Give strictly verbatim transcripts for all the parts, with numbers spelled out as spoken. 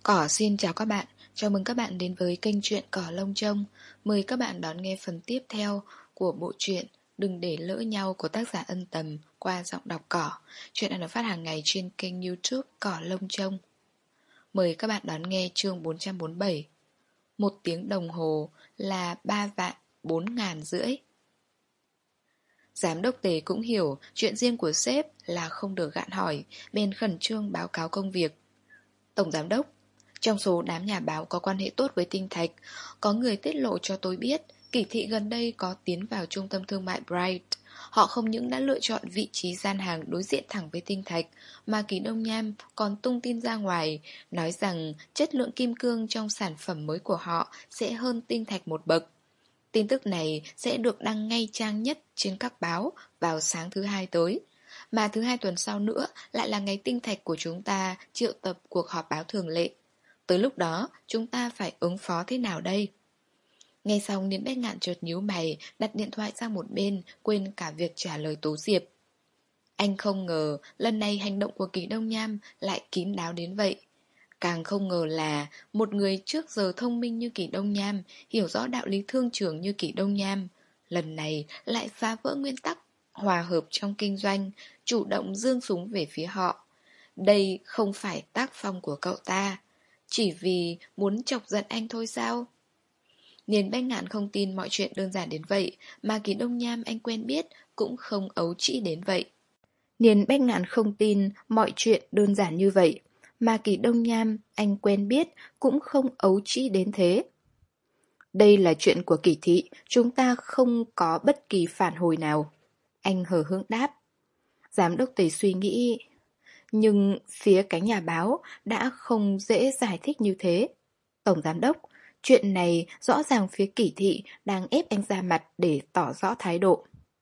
Cỏ xin chào các bạn, chào mừng các bạn đến với kênh truyện Cỏ Lông Trông. Mời các bạn đón nghe phần tiếp theo của bộ truyện Đừng để lỡ nhau của tác giả Ân Tầm qua giọng đọc Cỏ. Truyện đang được phát hàng ngày trên kênh YouTube Cỏ Lông Trông. Mời các bạn đón nghe chương bốn trăm bốn mươi bảy. Một tiếng đồng hồ là ba vạn bốn ngàn rưỡi. Giám đốc Tề cũng hiểu chuyện riêng của sếp là không được gạn hỏi, bèn khẩn trương báo cáo công việc. Tổng giám đốc, trong số đám nhà báo có quan hệ tốt với Tinh Thạch, có người tiết lộ cho tôi biết Kỷ thị gần đây có tiến vào trung tâm thương mại Bright. Họ không những đã lựa chọn vị trí gian hàng đối diện thẳng với Tinh Thạch, mà Kỷ Đông Nham còn tung tin ra ngoài, nói rằng chất lượng kim cương trong sản phẩm mới của họ sẽ hơn Tinh Thạch một bậc. Tin tức này sẽ được đăng ngay trang nhất trên các báo vào sáng thứ hai tới. Mà thứ hai tuần sau nữa lại là ngày Tinh Thạch của chúng ta triệu tập cuộc họp báo thường lệ. Tới lúc đó, chúng ta phải ứng phó thế nào đây? Nghe xong Niên Bách Ngạn chợt nhíu mày, đặt điện thoại sang một bên, quên cả việc trả lời Tố Diệp. Anh không ngờ lần này hành động của Kỷ Đông Nham lại kín đáo đến vậy. Càng không ngờ là một người trước giờ thông minh như Kỷ Đông Nham, hiểu rõ đạo lý thương trường như Kỷ Đông Nham, lần này lại phá vỡ nguyên tắc hòa hợp trong kinh doanh, chủ động giương súng về phía họ. Đây không phải tác phong của cậu ta, chỉ vì muốn chọc giận anh thôi sao? Niên Bách Ngạn không tin mọi chuyện đơn giản đến vậy, mà Kỷ Đông Nham anh quen biết cũng không ấu trĩ đến vậy. Niên Bách Ngạn không tin mọi chuyện đơn giản như vậy, mà Kỷ Đông Nham anh quen biết cũng không ấu trĩ đến thế. Đây là chuyện của Kỷ thị, chúng ta không có bất kỳ phản hồi nào. Anh hờ hững đáp. Giám đốc Tề suy nghĩ, nhưng phía cánh nhà báo đã không dễ giải thích như thế. Tổng giám đốc, chuyện này rõ ràng phía Kỷ thị đang ép anh ra mặt để tỏ rõ thái độ.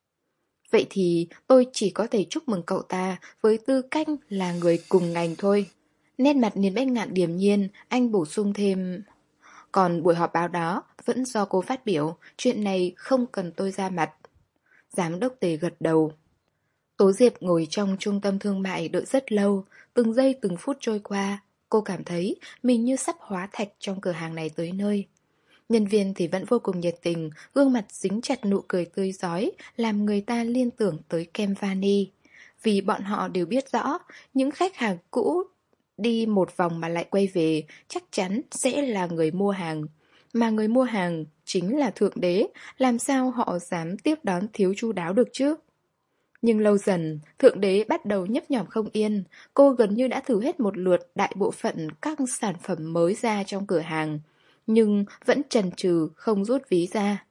Vậy thì tôi chỉ có thể chúc mừng cậu ta với tư cách là người cùng ngành thôi. Nét mặt Niên Bách Ngạn điềm nhiên, anh bổ sung thêm. Còn buổi họp báo đó vẫn do cô phát biểu, chuyện này không cần tôi ra mặt. Giám đốc Tề gật đầu. Tố Diệp ngồi trong trung tâm thương mại đợi rất lâu, từng giây từng phút trôi qua, cô cảm thấy mình như sắp hóa thạch trong cửa hàng này tới nơi. Nhân viên thì vẫn vô cùng nhiệt tình, gương mặt dính chặt nụ cười tươi rói, làm người ta liên tưởng tới kem vani. Vì bọn họ đều biết rõ, những khách hàng cũ đi một vòng mà lại quay về chắc chắn sẽ là người mua hàng. Mà người mua hàng chính là Thượng Đế, làm sao họ dám tiếp đón thiếu chu đáo được chứ? Nhưng lâu dần, Thượng Đế bắt đầu nhấp nhổm không yên. Cô gần như đã thử hết một lượt đại bộ phận các sản phẩm mới ra trong cửa hàng, nhưng vẫn chần chừ không rút ví ra.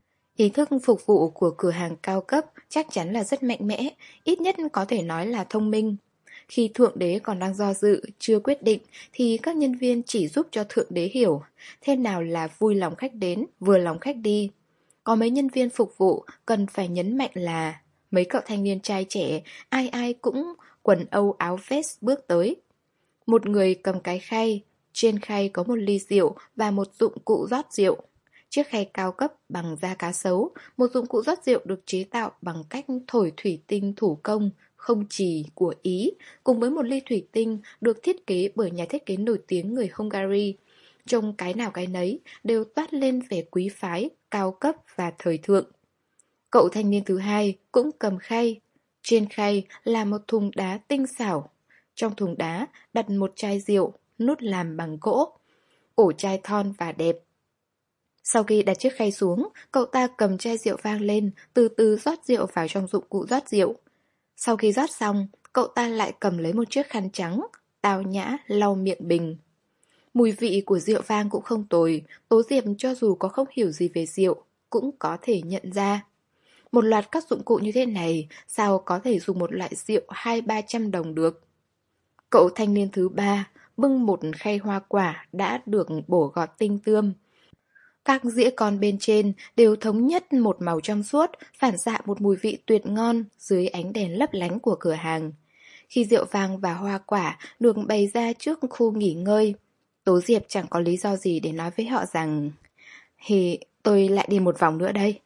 Ý thức phục vụ của cửa hàng cao cấp chắc chắn là rất mạnh mẽ, ít nhất có thể nói là thông minh. Khi Thượng Đế còn đang do dự, chưa quyết định, thì các nhân viên chỉ giúp cho Thượng Đế hiểu thế nào là vui lòng khách đến, vừa lòng khách đi. Có mấy nhân viên phục vụ cần phải nhấn mạnh là mấy cậu thanh niên trai trẻ, ai ai cũng quần âu áo vest bước tới. Một người cầm cái khay, trên khay có một ly rượu và một dụng cụ rót rượu. Chiếc khay cao cấp bằng da cá sấu, một dụng cụ rót rượu được chế tạo bằng cách thổi thủy tinh thủ công, không chì của Ý, cùng với một ly thủy tinh được thiết kế bởi nhà thiết kế nổi tiếng người Hungary. Trông cái nào cái nấy đều toát lên vẻ quý phái, cao cấp và thời thượng. Cậu thanh niên thứ hai cũng cầm khay. Trên khay là một thùng đá tinh xảo. Trong thùng đá đặt một chai rượu, nút làm bằng gỗ. Ổ chai thon và đẹp. Sau khi đặt chiếc khay xuống, cậu ta cầm chai rượu vang lên, từ từ rót rượu vào trong dụng cụ rót rượu. Sau khi rót xong, cậu ta lại cầm lấy một chiếc khăn trắng, tao nhã lau miệng bình. Mùi vị của rượu vang cũng không tồi, Tố Diệp cho dù có không hiểu gì về rượu, cũng có thể nhận ra. Một loạt các dụng cụ như thế này, sao có thể dùng một loại rượu hai ba trăm đồng được? Cậu thanh niên thứ ba bưng một khay hoa quả đã được bổ gọt tinh tươm. Các dĩa con bên trên đều thống nhất một màu trong suốt, phản xạ một mùi vị tuyệt ngon dưới ánh đèn lấp lánh của cửa hàng. Khi rượu vang và hoa quả được bày ra trước khu nghỉ ngơi, Tố Diệp chẳng có lý do gì để nói với họ rằng Thì tôi lại đi một vòng nữa đây.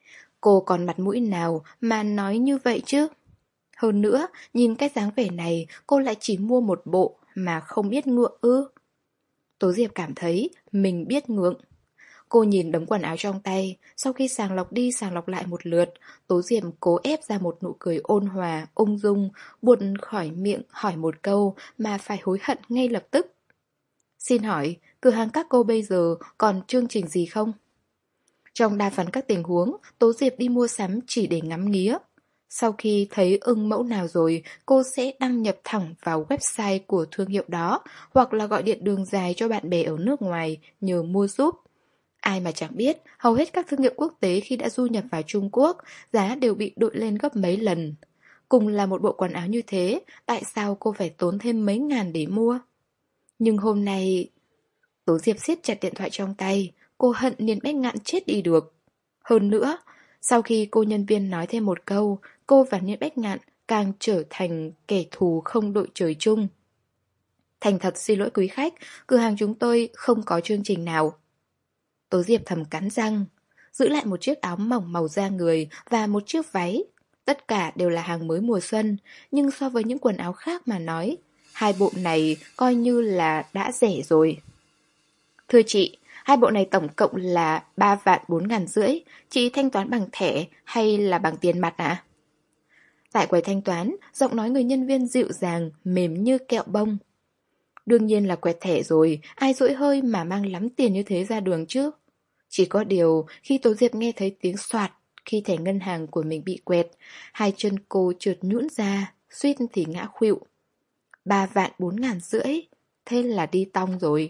Cô còn mặt mũi nào mà nói như vậy chứ? Hơn nữa, nhìn cái dáng vẻ này, cô lại chỉ mua một bộ mà không biết ngựa ư. Tố Diệp cảm thấy mình biết ngượng. Cô nhìn đống quần áo trong tay, sau khi sàng lọc đi sàng lọc lại một lượt, Tố Diệp cố ép ra một nụ cười ôn hòa, ung dung, buột khỏi miệng hỏi một câu mà phải hối hận ngay lập tức. Xin hỏi, cửa hàng các cô bây giờ còn chương trình gì không? Trong đa phần các tình huống, Tố Diệp đi mua sắm chỉ để ngắm nghía. Sau khi thấy ưng mẫu nào rồi, cô sẽ đăng nhập thẳng vào website của thương hiệu đó, hoặc là gọi điện đường dài cho bạn bè ở nước ngoài nhờ mua giúp. Ai mà chẳng biết, hầu hết các thương hiệu quốc tế khi đã du nhập vào Trung Quốc, giá đều bị đội lên gấp mấy lần. Cùng là một bộ quần áo như thế, tại sao cô phải tốn thêm mấy ngàn để mua? Nhưng hôm nay... Tố Diệp siết chặt điện thoại trong tay, cô hận Niên Bách Ngạn chết đi được. Hơn nữa, sau khi cô nhân viên nói thêm một câu, cô và Niên Bách Ngạn càng trở thành kẻ thù không đội trời chung. Thành thật xin lỗi quý khách, cửa hàng chúng tôi không có chương trình nào. Tố Diệp thầm cắn răng, giữ lại một chiếc áo mỏng màu da người và một chiếc váy. Tất cả đều là hàng mới mùa xuân, nhưng so với những quần áo khác mà nói, hai bộ này coi như là đã rẻ rồi. Thưa chị, hai bộ này tổng cộng là ba vạn bốn ngàn rưỡi, chị thanh toán bằng thẻ hay là bằng tiền mặt ạ? À? Tại quầy thanh toán, giọng nói người nhân viên dịu dàng, mềm như kẹo bông. Đương nhiên là quẹt thẻ rồi, ai dỗi hơi mà mang lắm tiền như thế ra đường chứ? Chỉ có điều, khi Tố Diệp nghe thấy tiếng xoạt, khi thẻ ngân hàng của mình bị quẹt, hai chân cô trượt nhũn ra, suýt thì ngã khuỵu. Ba vạn bốn ngàn rưỡi, thế là đi tong rồi.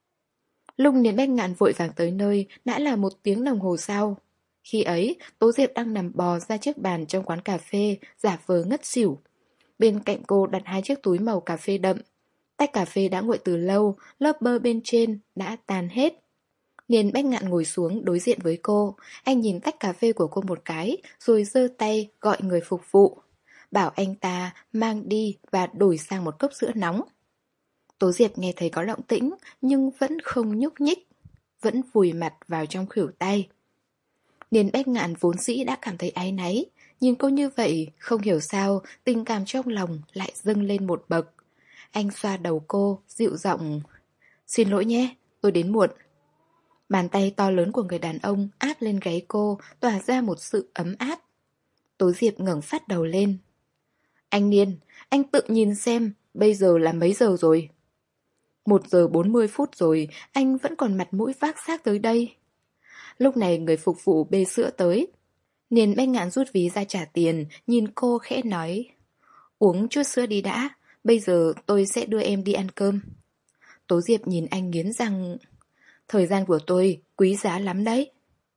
Lúc Niên Bách Ngạn vội vàng tới nơi, đã là một tiếng đồng hồ sau. Khi ấy, Tố Diệp đang nằm bò ra chiếc bàn trong quán cà phê, giả vờ ngất xỉu. Bên cạnh cô đặt hai chiếc túi màu cà phê đậm. Tách cà phê đã nguội từ lâu, lớp bơ bên trên đã tan hết. Niên Bách Ngạn ngồi xuống đối diện với cô. Anh nhìn tách cà phê của cô một cái, rồi giơ tay gọi người phục vụ. Bảo anh ta mang đi và đổi sang một cốc sữa nóng. Tố Diệp nghe thấy có động tĩnh, nhưng vẫn không nhúc nhích, vẫn vùi mặt vào trong khuỷu tay. Niên Bách Ngạn vốn dĩ đã cảm thấy áy náy, nhìn cô như vậy, không hiểu sao, tình cảm trong lòng lại dâng lên một bậc. Anh xoa đầu cô, dịu giọng. Xin lỗi nhé, tôi đến muộn. Bàn tay to lớn của người đàn ông áp lên gáy cô, tỏa ra một sự ấm áp. Tố Diệp ngẩng phát đầu lên. Anh Niên, anh tự nhìn xem, bây giờ là mấy giờ rồi? Một giờ bốn mươi phút rồi, anh vẫn còn mặt mũi vác xác tới đây. Lúc này người phục vụ bê sữa tới. Niên Bách Ngạn rút ví ra trả tiền, nhìn cô khẽ nói. Uống chút sữa đi đã, bây giờ tôi sẽ đưa em đi ăn cơm. Tố Diệp nhìn anh nghiến răng. Thời gian của tôi quý giá lắm đấy.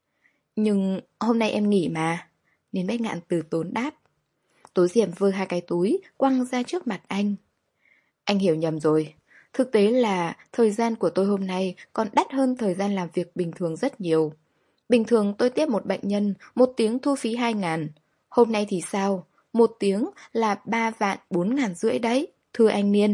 Nhưng hôm nay em nghỉ mà. Niên Bách Ngạn từ tốn đáp. Tố Diệp vơ hai cái túi, quăng ra trước mặt anh. Anh hiểu nhầm rồi. Thực tế là thời gian của tôi hôm nay còn đắt hơn thời gian làm việc bình thường rất nhiều. Bình thường tôi tiếp một bệnh nhân, một tiếng thu phí hai ngàn. Hôm nay thì sao? Một tiếng là ba vạn bốn ngàn rưỡi đấy, thưa anh Niên.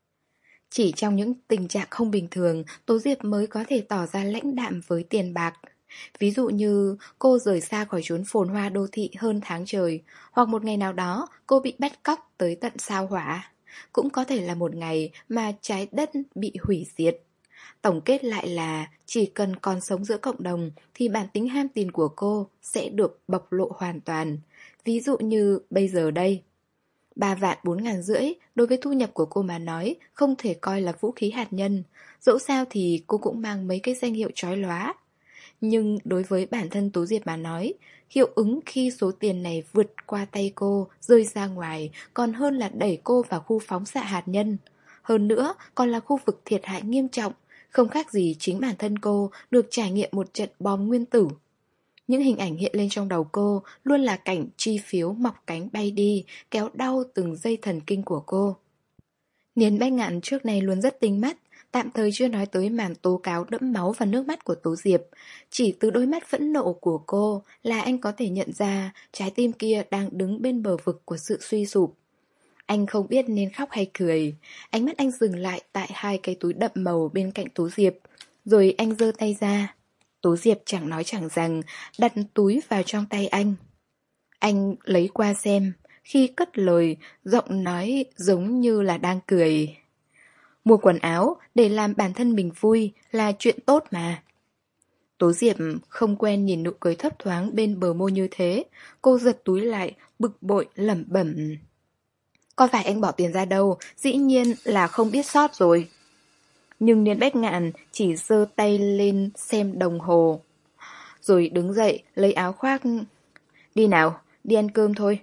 Chỉ trong những tình trạng không bình thường, Tố Diệp mới có thể tỏ ra lãnh đạm với tiền bạc. Ví dụ như cô rời xa khỏi chốn phồn hoa đô thị hơn tháng trời, hoặc một ngày nào đó cô bị bắt cóc tới tận sao Hỏa. Cũng có thể là một ngày mà trái đất bị hủy diệt. Tổng kết lại là chỉ cần còn sống giữa cộng đồng thì bản tính ham tiền của cô sẽ được bộc lộ hoàn toàn. Ví dụ như bây giờ đây. Ba vạn bốn ngàn rưỡi đối với thu nhập của cô mà nói không thể coi là vũ khí hạt nhân. Dẫu sao thì cô cũng mang mấy cái danh hiệu chói lóa. Nhưng đối với bản thân Tố Diệp mà nói, hiệu ứng khi số tiền này vượt qua tay cô, rơi ra ngoài, còn hơn là đẩy cô vào khu phóng xạ hạt nhân. Hơn nữa, còn là khu vực thiệt hại nghiêm trọng, không khác gì chính bản thân cô được trải nghiệm một trận bom nguyên tử. Những hình ảnh hiện lên trong đầu cô luôn là cảnh chi phiếu mọc cánh bay đi, kéo đau từng dây thần kinh của cô. Niên Bách Ngạn trước này luôn rất tinh mắt, tạm thời chưa nói tới màn tố cáo đẫm máu và nước mắt của Tố Diệp. Chỉ từ đôi mắt phẫn nộ của cô là anh có thể nhận ra trái tim kia đang đứng bên bờ vực của sự suy sụp. Anh không biết nên khóc hay cười. Ánh mắt anh dừng lại tại hai cái túi đậm màu bên cạnh Tố Diệp. Rồi anh giơ tay ra. Tố Diệp chẳng nói chẳng rằng, đặt túi vào trong tay anh. Anh lấy qua xem. Khi cất lời, giọng nói giống như là đang cười. Mua quần áo để làm bản thân mình vui là chuyện tốt mà. Tố Diệp không quen nhìn nụ cười thấp thoáng bên bờ môi như thế. Cô giật túi lại, bực bội lẩm bẩm. Có phải anh bỏ tiền ra đâu, dĩ nhiên là không biết sót rồi. Nhưng Niên Bách Ngạn chỉ giơ tay lên xem đồng hồ, rồi đứng dậy lấy áo khoác. Đi nào, đi ăn cơm thôi.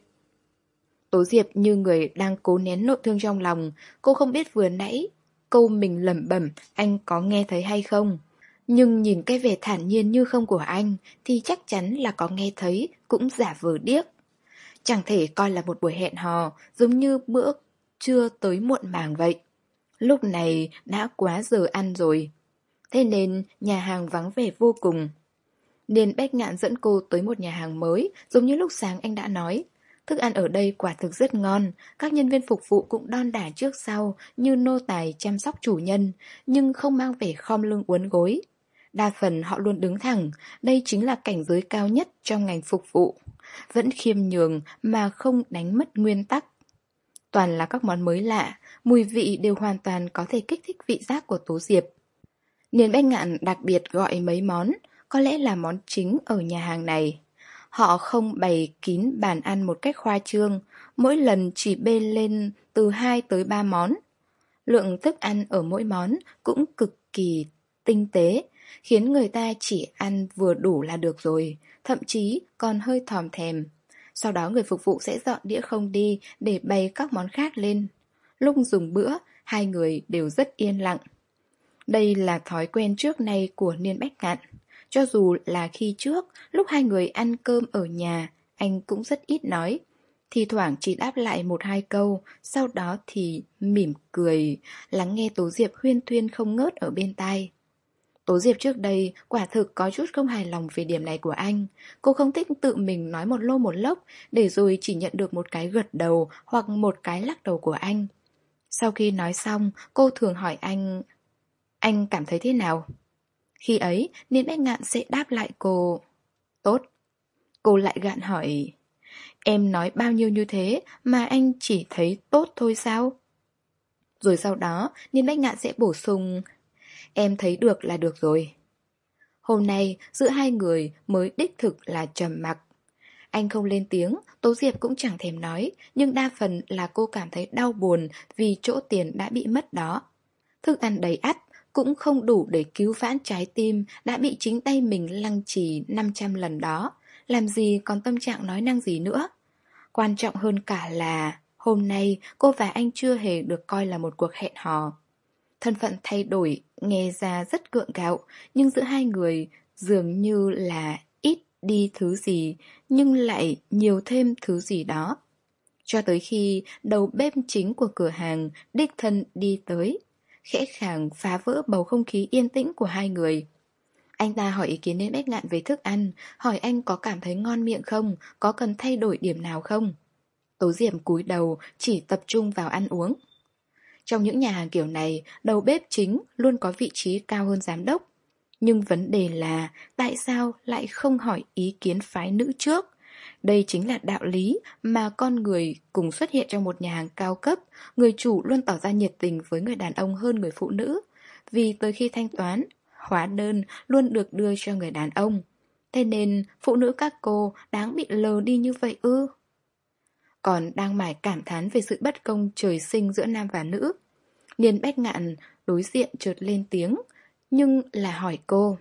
Tố Diệp như người đang cố nén nỗi thương trong lòng. Cô không biết vừa nãy câu mình lẩm bẩm anh có nghe thấy hay không. Nhưng nhìn cái vẻ thản nhiên như không của anh thì chắc chắn là có nghe thấy, cũng giả vờ điếc. Chẳng thể coi là một buổi hẹn hò, giống như bữa trưa tới muộn màng vậy. Lúc này đã quá giờ ăn rồi. Thế nên nhà hàng vắng vẻ vô cùng. Niên Bách Ngạn dẫn cô tới một nhà hàng mới, giống như lúc sáng anh đã nói. Thức ăn ở đây quả thực rất ngon, các nhân viên phục vụ cũng đon đả trước sau như nô tài chăm sóc chủ nhân, nhưng không mang vẻ khom lưng uốn gối. Đa phần họ luôn đứng thẳng, đây chính là cảnh giới cao nhất trong ngành phục vụ. Vẫn khiêm nhường mà không đánh mất nguyên tắc. Toàn là các món mới lạ, mùi vị đều hoàn toàn có thể kích thích vị giác của Tố Diệp. Niên Bách Ngạn đặc biệt gọi mấy món, có lẽ là món chính ở nhà hàng này. Họ không bày kín bàn ăn một cách khoa trương, mỗi lần chỉ bê lên từ hai tới ba món. Lượng thức ăn ở mỗi món cũng cực kỳ tinh tế, khiến người ta chỉ ăn vừa đủ là được rồi, thậm chí còn hơi thòm thèm. Sau đó người phục vụ sẽ dọn đĩa không đi để bày các món khác lên. Lúc dùng bữa, hai người đều rất yên lặng. Đây là thói quen trước nay của Niên Bách Ngạn. Cho dù là khi trước, lúc hai người ăn cơm ở nhà, anh cũng rất ít nói. Thì thoảng chỉ đáp lại một hai câu, sau đó thì mỉm cười, lắng nghe Tố Diệp huyên thuyên không ngớt ở bên tai. Tố Diệp trước đây quả thực có chút không hài lòng về điểm này của anh. Cô không thích tự mình nói một lô một lốc, để rồi chỉ nhận được một cái gật đầu hoặc một cái lắc đầu của anh. Sau khi nói xong, cô thường hỏi anh, anh cảm thấy thế nào? Khi ấy, Niên Bách Ngạn sẽ đáp lại cô, tốt. Cô lại gạn hỏi, em nói bao nhiêu như thế mà anh chỉ thấy tốt thôi sao? Rồi sau đó, Niên Bách Ngạn sẽ bổ sung, em thấy được là được rồi. Hôm nay, giữa hai người mới đích thực là trầm mặc. Anh không lên tiếng, Tố Diệp cũng chẳng thèm nói, nhưng đa phần là cô cảm thấy đau buồn vì chỗ tiền đã bị mất đó. Thức ăn đầy ắp cũng không đủ để cứu vãn trái tim đã bị chính tay mình lăng trì năm trăm lần đó. Làm gì còn tâm trạng nói năng gì nữa. Quan trọng hơn cả là hôm nay cô và anh chưa hề được coi là một cuộc hẹn hò. Thân phận thay đổi nghe ra rất gượng gạo, nhưng giữa hai người dường như là ít đi thứ gì, nhưng lại nhiều thêm thứ gì đó. Cho tới khi đầu bếp chính của cửa hàng đích thân đi tới, khẽ khàng phá vỡ bầu không khí yên tĩnh của hai người. Anh ta hỏi ý kiến Niên Bách Ngạn về thức ăn, hỏi anh có cảm thấy ngon miệng không, có cần thay đổi điểm nào không. Tố Diệp cúi đầu chỉ tập trung vào ăn uống. Trong những nhà hàng kiểu này, đầu bếp chính luôn có vị trí cao hơn giám đốc. Nhưng vấn đề là tại sao lại không hỏi ý kiến phái nữ trước? Đây chính là đạo lý mà con người cùng xuất hiện trong một nhà hàng cao cấp, người chủ luôn tỏ ra nhiệt tình với người đàn ông hơn người phụ nữ. Vì tới khi thanh toán, hóa đơn luôn được đưa cho người đàn ông. Thế nên phụ nữ các cô đáng bị lờ đi như vậy ư? Còn đang mải cảm thán về sự bất công trời sinh giữa nam và nữ, Niên Bách Ngạn đối diện chợt lên tiếng, nhưng là hỏi cô.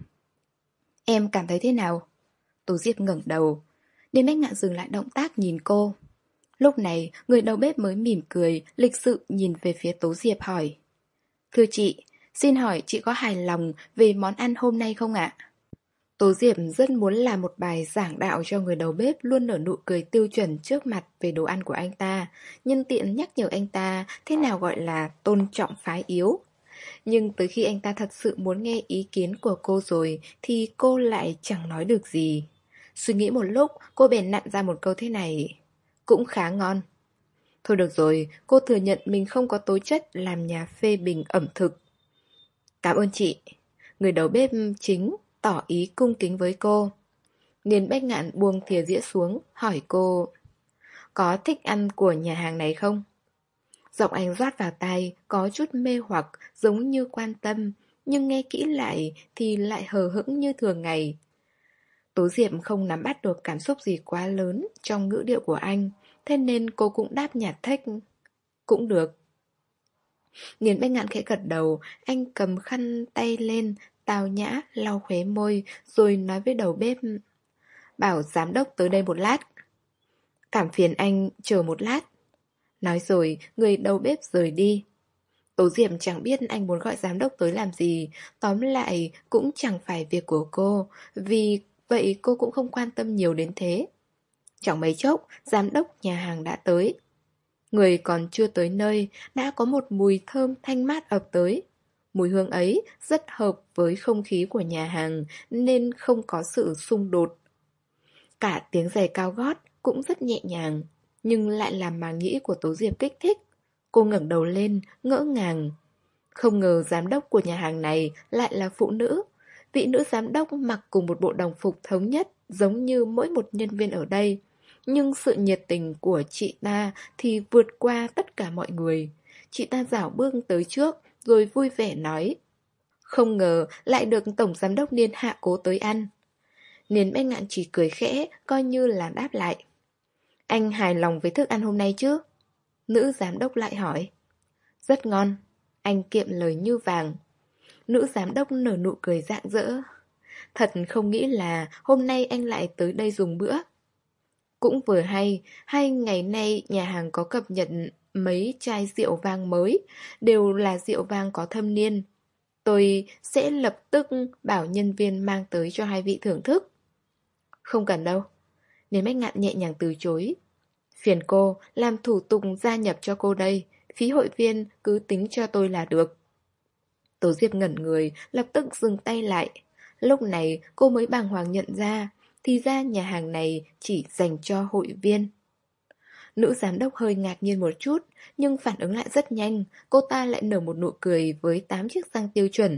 Em cảm thấy thế nào? Tố Diệp ngẩng đầu. Niên Bách Ngạn dừng lại động tác nhìn cô. Lúc này, người đầu bếp mới mỉm cười, lịch sự nhìn về phía Tố Diệp hỏi. Thưa chị, xin hỏi chị có hài lòng về món ăn hôm nay không ạ? Tố Diệp rất muốn làm một bài giảng đạo cho người đầu bếp luôn nở nụ cười tiêu chuẩn trước mặt về đồ ăn của anh ta, nhân tiện nhắc nhở anh ta thế nào gọi là tôn trọng phái yếu. Nhưng tới khi anh ta thật sự muốn nghe ý kiến của cô rồi thì cô lại chẳng nói được gì. Suy nghĩ một lúc, cô bèn nặn ra một câu thế này. Cũng khá ngon. Thôi được rồi, cô thừa nhận mình không có tố chất làm nhà phê bình ẩm thực. Cảm ơn chị. Người đầu bếp chính tỏ ý cung kính với cô. Niên Bách Ngạn buông thìa dĩa xuống, hỏi cô. Có thích ăn của nhà hàng này không? Giọng anh rót vào tai, có chút mê hoặc, giống như quan tâm, nhưng nghe kỹ lại thì lại hờ hững như thường ngày. Tố Diệp không nắm bắt được cảm xúc gì quá lớn trong ngữ điệu của anh, thế nên cô cũng đáp nhạt thách. Cũng được. Niền Bách Ngạn khẽ gật đầu, anh cầm khăn tay lên, tao nhã, lau khóe môi, rồi nói với đầu bếp. Bảo giám đốc tới đây một lát. Cảm phiền anh chờ một lát. Nói rồi, người đầu bếp rời đi. Tố Diệp chẳng biết anh muốn gọi giám đốc tới làm gì, tóm lại cũng chẳng phải việc của cô, vì vậy cô cũng không quan tâm nhiều đến thế. Chẳng mấy chốc, giám đốc nhà hàng đã tới. Người còn chưa tới nơi, đã có một mùi thơm thanh mát ập tới. Mùi hương ấy rất hợp với không khí của nhà hàng nên không có sự xung đột. Cả tiếng giày cao gót cũng rất nhẹ nhàng, nhưng lại làm màng nhĩ của Tố Diệp kích thích. Cô ngẩng đầu lên, ngỡ ngàng. Không ngờ giám đốc của nhà hàng này lại là phụ nữ. Vị nữ giám đốc mặc cùng một bộ đồng phục thống nhất, giống như mỗi một nhân viên ở đây. Nhưng sự nhiệt tình của chị ta thì vượt qua tất cả mọi người. Chị ta dảo bước tới trước, rồi vui vẻ nói. Không ngờ lại được tổng giám đốc Niên hạ cố tới ăn. Niên Bách Ngạn chỉ cười khẽ, coi như là đáp lại. Anh hài lòng với thức ăn hôm nay chứ? Nữ giám đốc lại hỏi. Rất ngon. Anh kiệm lời như vàng. Nữ giám đốc nở nụ cười rạng rỡ. Thật không nghĩ là hôm nay anh lại tới đây dùng bữa. Cũng vừa hay, hai ngày nay nhà hàng có cập nhật mấy chai rượu vang mới, đều là rượu vang có thâm niên. Tôi sẽ lập tức bảo nhân viên mang tới cho hai vị thưởng thức. Không cần đâu. Nên Bách Ngạn nhẹ nhàng từ chối. Phiền cô, làm thủ tục gia nhập cho cô đây. Phí hội viên cứ tính cho tôi là được. Tố Diệp ngẩn người, lập tức dừng tay lại. Lúc này cô mới bàng hoàng nhận ra, thì ra nhà hàng này chỉ dành cho hội viên. Nữ giám đốc hơi ngạc nhiên một chút, nhưng phản ứng lại rất nhanh. Cô ta lại nở một nụ cười với tám chiếc răng tiêu chuẩn.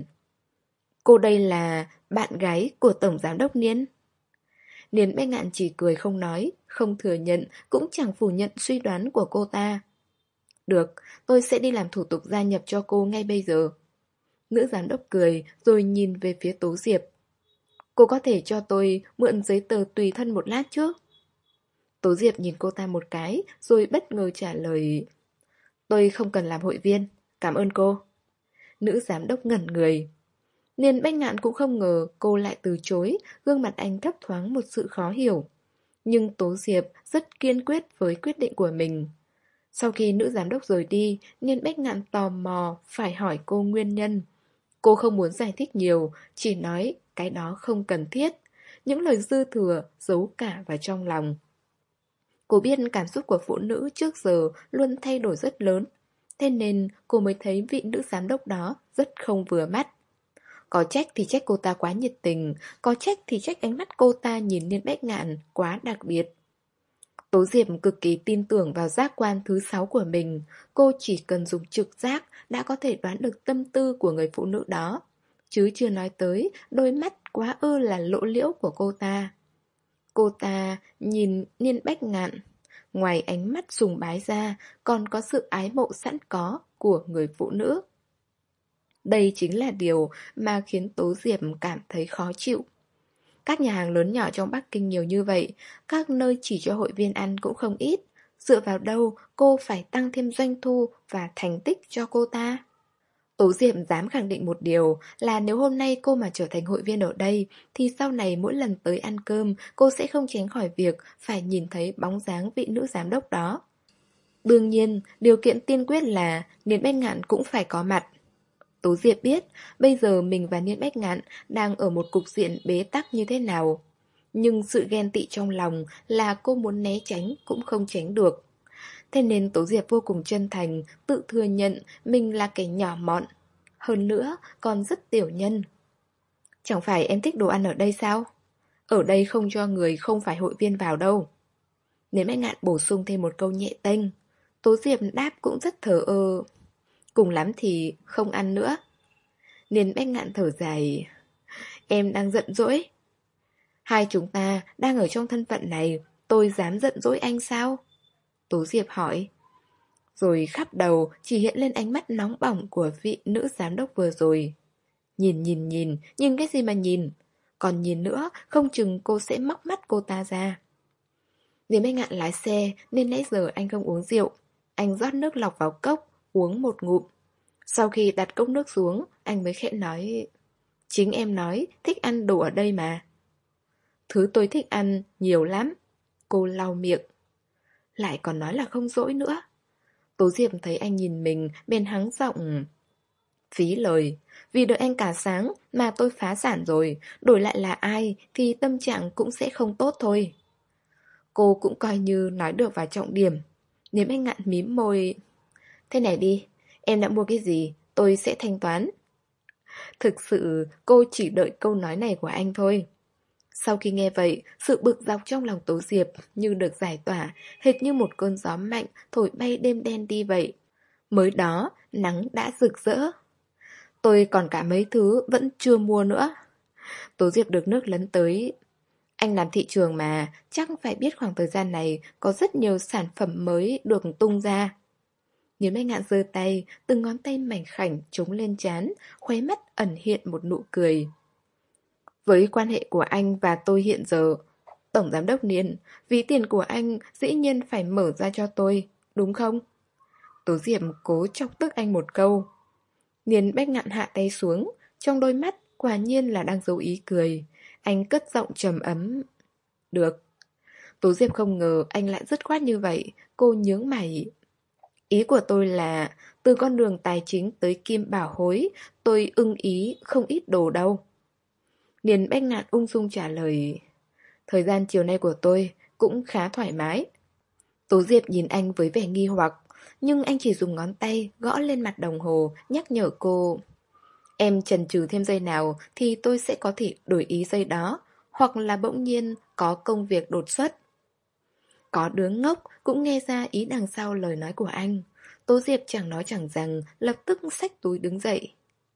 Cô đây là bạn gái của tổng giám đốc Niên. Niên Bách Ngạn chỉ cười không nói, không thừa nhận, cũng chẳng phủ nhận suy đoán của cô ta. Được, tôi sẽ đi làm thủ tục gia nhập cho cô ngay bây giờ. Nữ giám đốc cười, rồi nhìn về phía Tố Diệp. Cô có thể cho tôi mượn giấy tờ tùy thân một lát chứ? Tố Diệp nhìn cô ta một cái, rồi bất ngờ trả lời. Tôi không cần làm hội viên, cảm ơn cô. Nữ giám đốc ngẩn người. Niên Bách Ngạn cũng không ngờ cô lại từ chối, gương mặt anh thấp thoáng một sự khó hiểu. Nhưng Tố Diệp rất kiên quyết với quyết định của mình. Sau khi nữ giám đốc rời đi, Niên Bách Ngạn tò mò phải hỏi cô nguyên nhân. Cô không muốn giải thích nhiều, chỉ nói cái đó không cần thiết. Những lời dư thừa giấu cả vào trong lòng. Cô biết cảm xúc của phụ nữ trước giờ luôn thay đổi rất lớn, thế nên cô mới thấy vị nữ giám đốc đó rất không vừa mắt. Có trách thì trách cô ta quá nhiệt tình, có trách thì trách ánh mắt cô ta nhìn Niên Bách Ngạn quá đặc biệt. Tố Diệp cực kỳ tin tưởng vào giác quan thứ sáu của mình. Cô chỉ cần dùng trực giác đã có thể đoán được tâm tư của người phụ nữ đó, chứ chưa nói tới đôi mắt quá ư là lộ liễu của cô ta. Cô ta nhìn Niên Bách Ngạn, ngoài ánh mắt sùng bái ra còn có sự ái mộ sẵn có của người phụ nữ. Đây chính là điều mà khiến Tố Diệp cảm thấy khó chịu. Các nhà hàng lớn nhỏ trong Bắc Kinh nhiều như vậy, các nơi chỉ cho hội viên ăn cũng không ít. Dựa vào đâu cô phải tăng thêm doanh thu và thành tích cho cô ta? Tố Diệp dám khẳng định một điều là nếu hôm nay cô mà trở thành hội viên ở đây, thì sau này mỗi lần tới ăn cơm, cô sẽ không tránh khỏi việc phải nhìn thấy bóng dáng vị nữ giám đốc đó. Đương nhiên, điều kiện tiên quyết là Niên Bách Ngạn cũng phải có mặt. Tố Diệp biết bây giờ mình và Niên Bách Ngạn đang ở một cục diện bế tắc như thế nào. Nhưng sự ghen tị trong lòng là cô muốn né tránh cũng không tránh được. Thế nên Tố Diệp vô cùng chân thành, tự thừa nhận mình là kẻ nhỏ mọn. Hơn nữa, còn rất tiểu nhân. Chẳng phải em thích đồ ăn ở đây sao? Ở đây không cho người không phải hội viên vào đâu. Niên Bách Ngạn bổ sung thêm một câu nhẹ tênh. Tố Diệp đáp cũng rất thờ ơ. Cùng lắm thì không ăn nữa. Niên Bách Ngạn thở dài. Em đang giận dỗi. Hai chúng ta đang ở trong thân phận này, tôi dám giận dỗi anh sao? Tố Diệp hỏi. Rồi khắp đầu chỉ hiện lên ánh mắt nóng bỏng của vị nữ giám đốc vừa rồi. Nhìn nhìn nhìn, nhìn cái gì mà nhìn? Còn nhìn nữa, không chừng cô sẽ móc mắt cô ta ra. Diệp Anh Ngạn lái xe nên nãy giờ anh không uống rượu. Anh rót nước lọc vào cốc, uống một ngụm. Sau khi đặt cốc nước xuống, anh mới khẽ nói: chính em nói thích ăn đồ ở đây mà. Thứ tôi thích ăn nhiều lắm. Cô lau miệng. Lại còn nói là không dỗi nữa. Tố Diệp thấy anh nhìn mình, bèn hắng giọng: phí lời, vì đợi anh cả sáng mà tôi phá sản rồi, đổi lại là ai thì tâm trạng cũng sẽ không tốt thôi. Cô cũng coi như nói được vào trọng điểm. Nếu anh Ngạn mím môi: thế này đi, em đã mua cái gì, tôi sẽ thanh toán. Thực sự cô chỉ đợi câu nói này của anh thôi. Sau khi nghe vậy, sự bực dọc trong lòng Tố Diệp như được giải tỏa, hệt như một cơn gió mạnh thổi bay đêm đen đi vậy. Mới đó, nắng đã rực rỡ. Tôi còn cả mấy thứ vẫn chưa mua nữa. Tố Diệp được nước lấn tới. Anh làm thị trường mà, chắc phải biết khoảng thời gian này có rất nhiều sản phẩm mới được tung ra. Nếu Anh Ngạn giơ tay, từng ngón tay mảnh khảnh trống lên trán, khóe mắt ẩn hiện một nụ cười. Với quan hệ của anh và tôi hiện giờ, Tổng Giám đốc Niên, ví tiền của anh dĩ nhiên phải mở ra cho tôi, đúng không? Tố Diệp cố chọc tức anh một câu. Niên Bách Ngạn hạ tay xuống, trong đôi mắt quả nhiên là đang giấu ý cười. Anh cất giọng trầm ấm. Được. Tố Diệp không ngờ anh lại dứt khoát như vậy, cô nhướng mày. Ý của tôi là, từ con đường tài chính tới kim bảo hối, tôi ưng ý không ít đồ đâu. Niên Bách Ngạn ung dung trả lời. Thời gian chiều nay của tôi cũng khá thoải mái. Tố Diệp nhìn anh với vẻ nghi hoặc, nhưng anh chỉ dùng ngón tay gõ lên mặt đồng hồ, nhắc nhở cô. Em chần chừ thêm giây nào thì tôi sẽ có thể đổi ý giây đó, hoặc là bỗng nhiên có công việc đột xuất. Có đứa ngốc cũng nghe ra ý đằng sau lời nói của anh. Tố Diệp chẳng nói chẳng rằng, lập tức xách túi đứng dậy.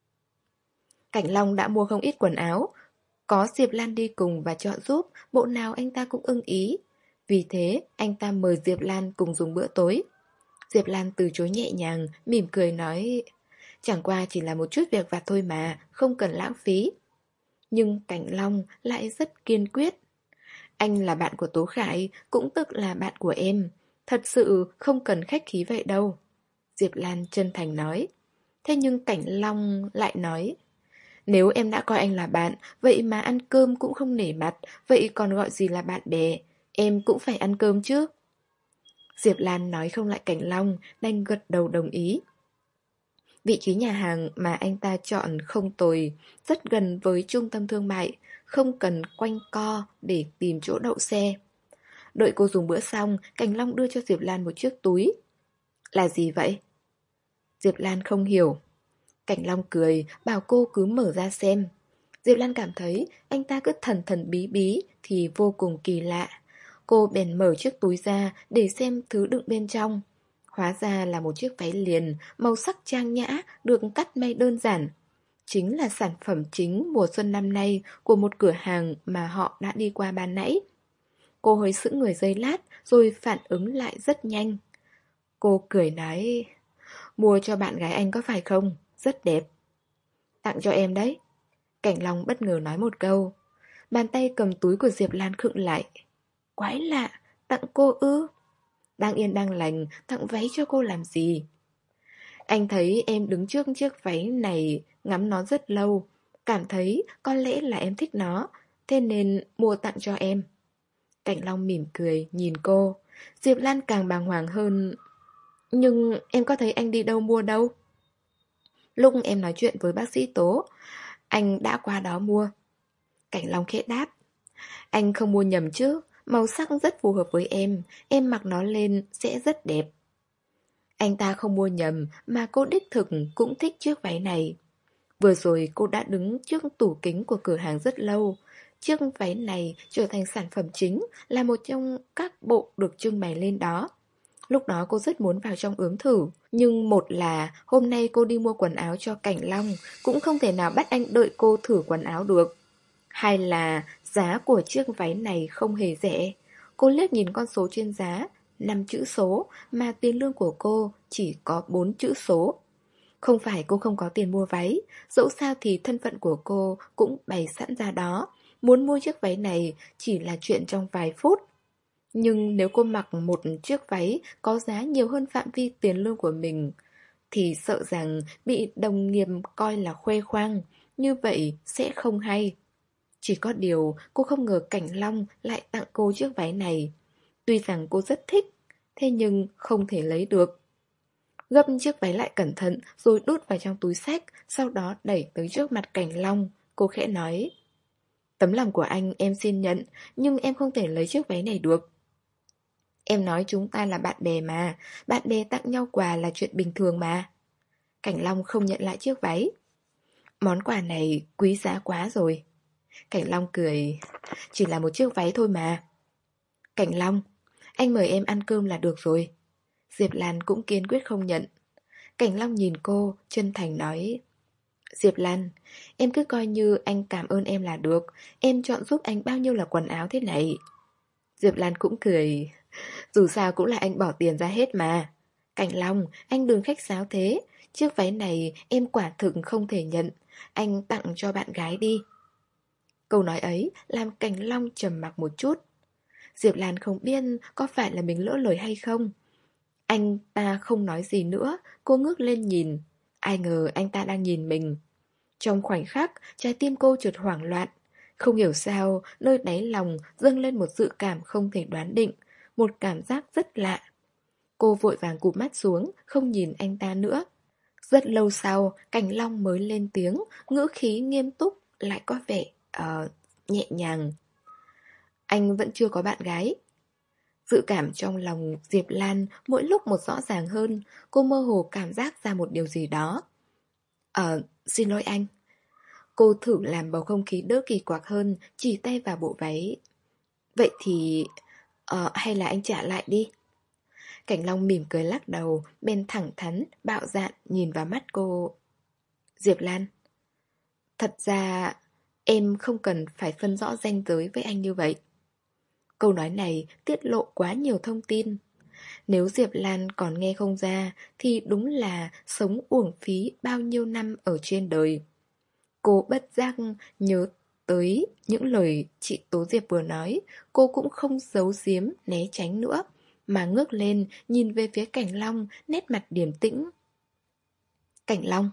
Cảnh Long đã mua không ít quần áo. Có Diệp Lan đi cùng và chọn giúp, bộ nào anh ta cũng ưng ý. Vì thế, anh ta mời Diệp Lan cùng dùng bữa tối. Diệp Lan từ chối nhẹ nhàng, mỉm cười nói, chẳng qua chỉ là một chút việc vặt thôi mà, không cần lãng phí. Nhưng Cảnh Long lại rất kiên quyết. Anh là bạn của Tố Khải, cũng tức là bạn của em. Thật sự không cần khách khí vậy đâu. Diệp Lan chân thành nói. Thế nhưng Cảnh Long lại nói, nếu em đã coi anh là bạn, vậy mà ăn cơm cũng không nể mặt, vậy còn gọi gì là bạn bè, em cũng phải ăn cơm chứ. Diệp Lan nói không lại Cảnh Long, đành gật đầu đồng ý. Vị trí nhà hàng mà anh ta chọn không tồi, rất gần với trung tâm thương mại, không cần quanh co để tìm chỗ đậu xe. Đợi cô dùng bữa xong, Cảnh Long đưa cho Diệp Lan một chiếc túi. Là gì vậy? Diệp Lan không hiểu. Cảnh Long cười, bảo cô cứ mở ra xem. Diệp Lan cảm thấy anh ta cứ thần thần bí bí thì vô cùng kỳ lạ. Cô bèn mở chiếc túi ra để xem thứ đựng bên trong. Hóa ra là một chiếc váy liền, màu sắc trang nhã, được cắt may đơn giản. Chính là sản phẩm chính mùa xuân năm nay của một cửa hàng mà họ đã đi qua ban nãy. Cô hơi sững người giây lát, rồi phản ứng lại rất nhanh. Cô cười nói, mua cho bạn gái anh có phải không? Rất đẹp. Tặng cho em đấy. Cảnh Long bất ngờ nói một câu. Bàn tay cầm túi của Diệp Lan khựng lại. Quái lạ, tặng cô ư? Đang yên đang lành, tặng váy cho cô làm gì? Anh thấy em đứng trước chiếc váy này ngắm nó rất lâu, cảm thấy có lẽ là em thích nó, thế nên mua tặng cho em. Cảnh Long mỉm cười nhìn cô. Diệp Lan càng bàng hoàng hơn. Nhưng em có thấy anh đi đâu mua đâu? Lúc em nói chuyện với bác sĩ Tố, anh đã qua đó mua. Cảnh Long khẽ đáp. Anh không mua nhầm chứ, màu sắc rất phù hợp với em, em mặc nó lên sẽ rất đẹp. Anh ta không mua nhầm mà cô đích thực cũng thích chiếc váy này. Vừa rồi cô đã đứng trước tủ kính của cửa hàng rất lâu. Chiếc váy này trở thành sản phẩm chính, là một trong các bộ được trưng bày lên đó. Lúc đó cô rất muốn vào trong ướm thử. Nhưng một là hôm nay cô đi mua quần áo cho Cảnh Long, cũng không thể nào bắt anh đợi cô thử quần áo được. Hai là giá của chiếc váy này không hề rẻ. Cô liếc nhìn con số trên giá, năm chữ số mà tiền lương của cô chỉ có bốn chữ số. Không phải cô không có tiền mua váy, dẫu sao thì thân phận của cô cũng bày sẵn ra đó. Muốn mua chiếc váy này chỉ là chuyện trong vài phút. Nhưng nếu cô mặc một chiếc váy có giá nhiều hơn phạm vi tiền lương của mình, thì sợ rằng bị đồng nghiệp coi là khoe khoang, như vậy sẽ không hay. Chỉ có điều cô không ngờ Cảnh Long lại tặng cô chiếc váy này. Tuy rằng cô rất thích, thế nhưng không thể lấy được. Gấp chiếc váy lại cẩn thận rồi đút vào trong túi xách, sau đó đẩy tới trước mặt Cảnh Long. Cô khẽ nói: Tấm lòng của anh em xin nhận, nhưng em không thể lấy chiếc váy này được. Em nói chúng ta là bạn bè mà, bạn bè tặng nhau quà là chuyện bình thường mà. Cảnh Long không nhận lại chiếc váy. Món quà này quý giá quá rồi. Cảnh Long cười: Chỉ là một chiếc váy thôi mà. Cảnh Long, anh mời em ăn cơm là được rồi. Diệp Lan cũng kiên quyết không nhận. Cảnh Long nhìn cô, chân thành nói: Diệp Lan, em cứ coi như anh cảm ơn em là được. Em chọn giúp anh bao nhiêu là quần áo thế này. Diệp Lan cũng cười: Dù sao cũng là anh bỏ tiền ra hết mà. Cảnh Long, anh đừng khách sáo thế. Chiếc váy này em quả thực không thể nhận. Anh tặng cho bạn gái đi. Câu nói ấy làm Cảnh Long trầm mặc một chút. Diệp Lan không biết có phải là mình lỡ lời hay không. Anh ta không nói gì nữa. Cô ngước lên nhìn. Ai ngờ anh ta đang nhìn mình. Trong khoảnh khắc, trái tim cô chợt hoảng loạn. Không hiểu sao, nơi đáy lòng dâng lên một dự cảm không thể đoán định. Một cảm giác rất lạ. Cô vội vàng cụp mắt xuống, không nhìn anh ta nữa. Rất lâu sau, Cảnh Long mới lên tiếng, ngữ khí nghiêm túc, lại có vẻ uh, nhẹ nhàng. Anh vẫn chưa có bạn gái. Dự cảm trong lòng Diệp Lan mỗi lúc một rõ ràng hơn. Cô mơ hồ cảm giác ra một điều gì đó. Ờ, xin lỗi anh. Cô thử làm bầu không khí đỡ kỳ quặc hơn, chỉ tay vào bộ váy. Vậy thì... Ờ, hay là anh trả lại đi. Cảnh Long mỉm cười lắc đầu, bên thẳng thắn, bạo dạn nhìn vào mắt cô. Diệp Lan, thật ra em không cần phải phân rõ ranh giới với anh như vậy. Câu nói này tiết lộ quá nhiều thông tin. Nếu Diệp Lan còn nghe không ra thì đúng là sống uổng phí bao nhiêu năm ở trên đời. Cô bất giác nhớ tới những lời chị Tố Diệp vừa nói. Cô cũng không giấu giếm né tránh nữa, mà ngước lên nhìn về phía Cảnh Long, nét mặt điềm tĩnh. Cảnh Long,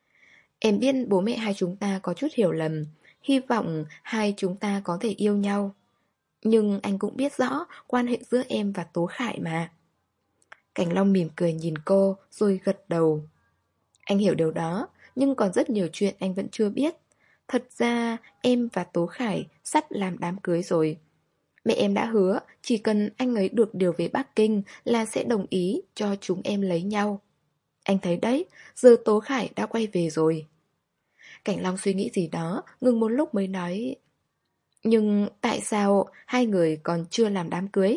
em biết bố mẹ hai chúng ta có chút hiểu lầm. Hy vọng hai chúng ta có thể yêu nhau. Nhưng anh cũng biết rõ quan hệ giữa em và Tố Khải mà. Cảnh Long mỉm cười nhìn cô rồi gật đầu. Anh hiểu điều đó, nhưng còn rất nhiều chuyện anh vẫn chưa biết. Thật ra em và Tố Khải sắp làm đám cưới rồi. Mẹ em đã hứa chỉ cần anh ấy được điều về Bắc Kinh là sẽ đồng ý cho chúng em lấy nhau. Anh thấy đấy, giờ Tố Khải đã quay về rồi. Cảnh Long suy nghĩ gì đó, ngừng một lúc mới nói: Nhưng tại sao hai người còn chưa làm đám cưới?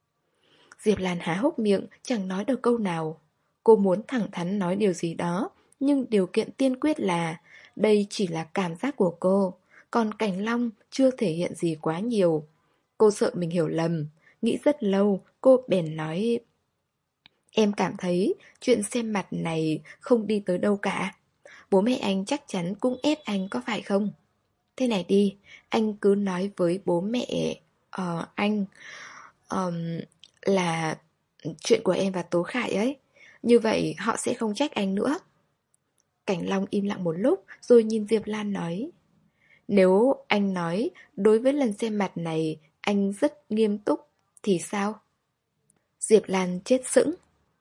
Diệp Lan há hốc miệng, chẳng nói được câu nào. Cô muốn thẳng thắn nói điều gì đó, nhưng điều kiện tiên quyết là đây chỉ là cảm giác của cô, còn Cảnh Long chưa thể hiện gì quá nhiều. Cô sợ mình hiểu lầm, nghĩ rất lâu, cô bèn nói: Em cảm thấy chuyện xem mặt này không đi tới đâu cả. Bố mẹ anh chắc chắn cũng ép anh có phải không? Thế này đi, anh cứ nói với bố mẹ uh, anh um, là chuyện của em và Tố Khải ấy. Như vậy họ sẽ không trách anh nữa. Cảnh Long im lặng một lúc rồi nhìn Diệp Lan nói: Nếu anh nói đối với lần xem mặt này anh rất nghiêm túc thì sao? Diệp Lan chết sững.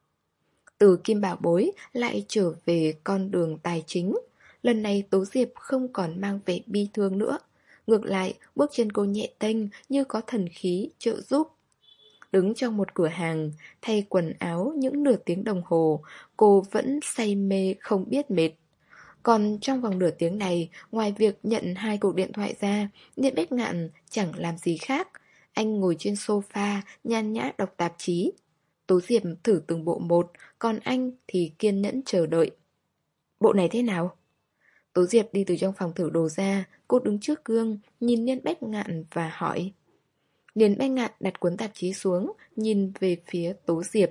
Từ Kim Bảo Bối lại trở về con đường tài chính. Lần này Tố Diệp không còn mang vẻ bi thương nữa. Ngược lại, bước chân cô nhẹ tênh như có thần khí trợ giúp. Đứng trong một cửa hàng, thay quần áo những nửa tiếng đồng hồ, cô vẫn say mê không biết mệt. Còn trong vòng nửa tiếng này, ngoài việc nhận hai cuộc điện thoại ra, Niệm Bách Ngạn chẳng làm gì khác. Anh ngồi trên sofa, nhan nhã đọc tạp chí. Tố Diệp thử từng bộ một, còn anh thì kiên nhẫn chờ đợi. Bộ này thế nào? Tố Diệp đi từ trong phòng thử đồ ra, cô đứng trước gương, nhìn Niên Bách Ngạn và hỏi. Niên Bách Ngạn đặt cuốn tạp chí xuống, nhìn về phía Tố Diệp.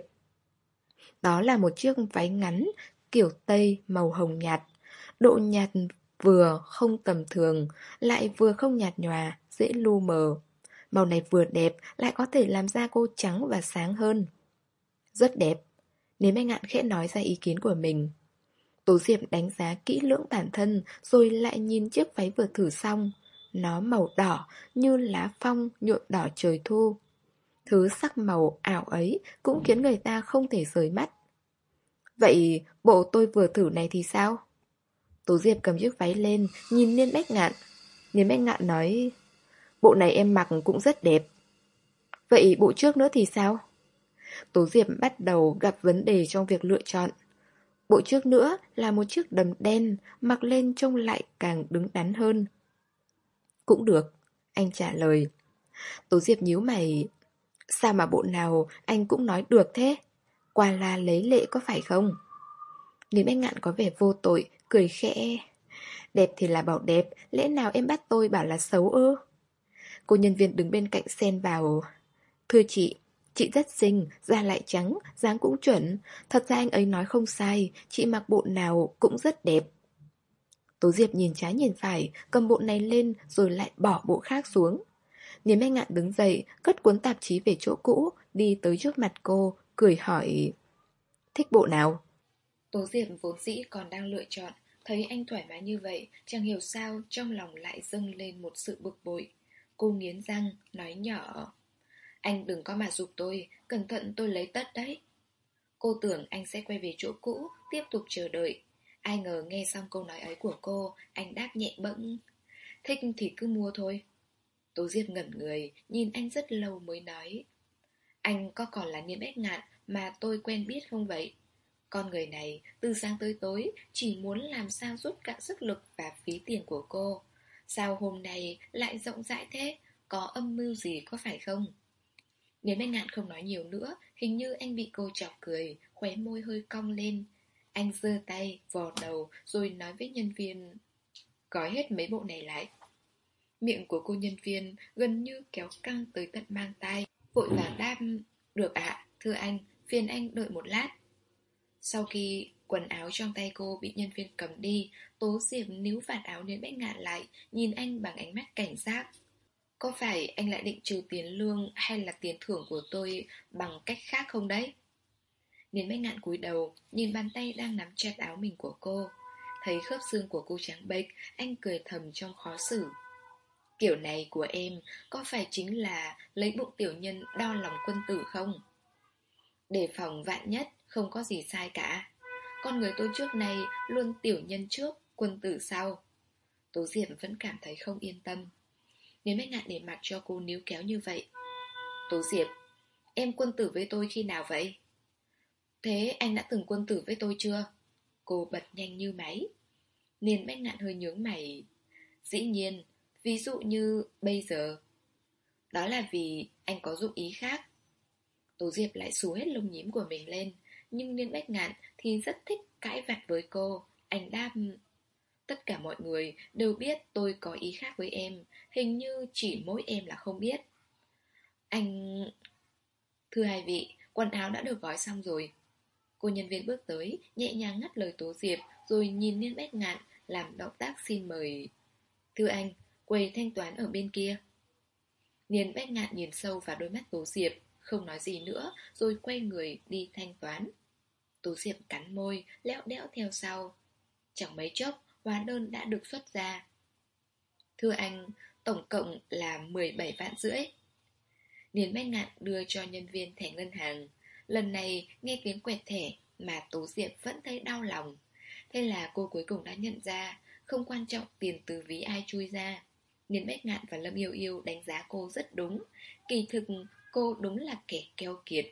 Đó là một chiếc váy ngắn, kiểu Tây màu hồng nhạt. Độ nhạt vừa không tầm thường, lại vừa không nhạt nhòa, dễ lu mờ. Màu này vừa đẹp, lại có thể làm da cô trắng và sáng hơn. Rất đẹp. Niên Bách Ngạn khẽ nói ra ý kiến của mình. Tố Diệp đánh giá kỹ lưỡng bản thân, rồi lại nhìn chiếc váy vừa thử xong. Nó màu đỏ, như lá phong nhuộm đỏ trời thu. Thứ sắc màu ảo ấy cũng khiến người ta không thể rời mắt. Vậy bộ tôi vừa thử này thì sao? Tố Diệp cầm chiếc váy lên, nhìn Niên Bách Ngạn. Niên Bách Ngạn nói, bộ này em mặc cũng rất đẹp. Vậy bộ trước nữa thì sao? Tố Diệp bắt đầu gặp vấn đề trong việc lựa chọn. Bộ trước nữa là một chiếc đầm đen, mặc lên trông lại càng đứng đắn hơn. Cũng được, anh trả lời. Tố Diệp nhíu mày. Sao mà bộ nào anh cũng nói được thế? Qua la lấy lệ có phải không? Lý Bách Ngạn có vẻ vô tội, cười khẽ. Đẹp thì là bảo đẹp, lẽ nào em bắt tôi bảo là xấu ư? Cô nhân viên đứng bên cạnh xen vào. Thưa chị, chị rất xinh, da lại trắng, dáng cũng chuẩn. Thật ra anh ấy nói không sai, chị mặc bộ nào cũng rất đẹp. Tố Diệp nhìn trái nhìn phải, cầm bộ này lên rồi lại bỏ bộ khác xuống. Niềm Bách Ngạn đứng dậy, cất cuốn tạp chí về chỗ cũ, đi tới trước mặt cô, cười hỏi. Thích bộ nào? Tố Diệp vốn dĩ còn đang lựa chọn, thấy anh thoải mái như vậy, chẳng hiểu sao trong lòng lại dâng lên một sự bực bội. Cô nghiến răng, nói nhỏ. Anh đừng có mà giục tôi, cẩn thận tôi lấy tất đấy. Cô tưởng anh sẽ quay về chỗ cũ, tiếp tục chờ đợi. Ai ngờ nghe xong câu nói ấy của cô, anh đáp nhẹ bẫng. Thích thì cứ mua thôi. Tố Diệp ngẩn người, nhìn anh rất lâu mới nói. Anh có còn là Niên Bách Ngạn mà tôi quen biết không vậy? Con người này từ sáng tới tối chỉ muốn làm sao rút cạn sức lực và phí tiền của cô. Sao hôm nay lại rộng rãi thế? Có âm mưu gì có phải không? Niên Bách Ngạn không nói nhiều nữa, hình như anh bị cô chọc cười, khóe môi hơi cong lên. Anh giơ tay, vò đầu rồi nói với nhân viên. Gói hết mấy bộ này lại. Miệng của cô nhân viên gần như kéo căng tới tận mang tai. Vội vàng đáp. Được ạ, thưa anh, phiền anh đợi một lát. Sau khi quần áo trong tay cô bị nhân viên cầm đi, Tố Diệp níu vạt áo Niên Bách Ngạn lại, nhìn anh bằng ánh mắt cảnh giác. Có phải anh lại định trừ tiền lương hay là tiền thưởng của tôi bằng cách khác không đấy? Niên Bách Ngạn cúi đầu, nhìn bàn tay đang nắm chặt áo mình của cô. Thấy khớp xương của cô trắng bệch, anh cười thầm trong khó xử. Kiểu này của em có phải chính là lấy bụng tiểu nhân đo lòng quân tử không? Đề phòng vạn nhất, không có gì sai cả. Con người tôi trước nay luôn tiểu nhân trước, quân tử sau. Tố Diệp vẫn cảm thấy không yên tâm. Nếu Bách Ngạn để mặc cho cô níu kéo như vậy. Tố Diệp, em quân tử với tôi khi nào vậy? Thế anh đã từng quân tử với tôi chưa? Cô bật nhanh như máy. Niên Bách Ngạn hơi nhướng mày. Dĩ nhiên, ví dụ như bây giờ. Đó là vì anh có dụng ý khác. Tố Diệp lại xù hết lông nhím của mình lên. Nhưng Niên Bách Ngạn thì rất thích cãi vặt với cô. Anh đáp. Tất cả mọi người đều biết tôi có ý khác với em. Hình như chỉ mỗi em là không biết. Anh... Thưa hai vị, quần áo đã được gói xong rồi. Cô nhân viên bước tới, nhẹ nhàng ngắt lời Tố Diệp, rồi nhìn Niên Bách Ngạn, làm động tác xin mời. Thưa anh, quầy thanh toán ở bên kia. Niên Bách Ngạn nhìn sâu vào đôi mắt Tố Diệp, không nói gì nữa, rồi quay người đi thanh toán. Tố Diệp cắn môi, lẽo đẽo theo sau. Chẳng mấy chốc, hóa đơn đã được xuất ra. Thưa anh, tổng cộng là mười bảy vạn rưỡi. Niên Bách Ngạn đưa cho nhân viên thẻ ngân hàng. Lần này nghe tiếng quẹt thẻ mà Tố Diệp vẫn thấy đau lòng. Thế là cô cuối cùng đã nhận ra, không quan trọng tiền từ ví ai chui ra. Niên Bách Ngạn và Lâm Yêu Yêu đánh giá cô rất đúng. Kỳ thực cô đúng là kẻ keo kiệt.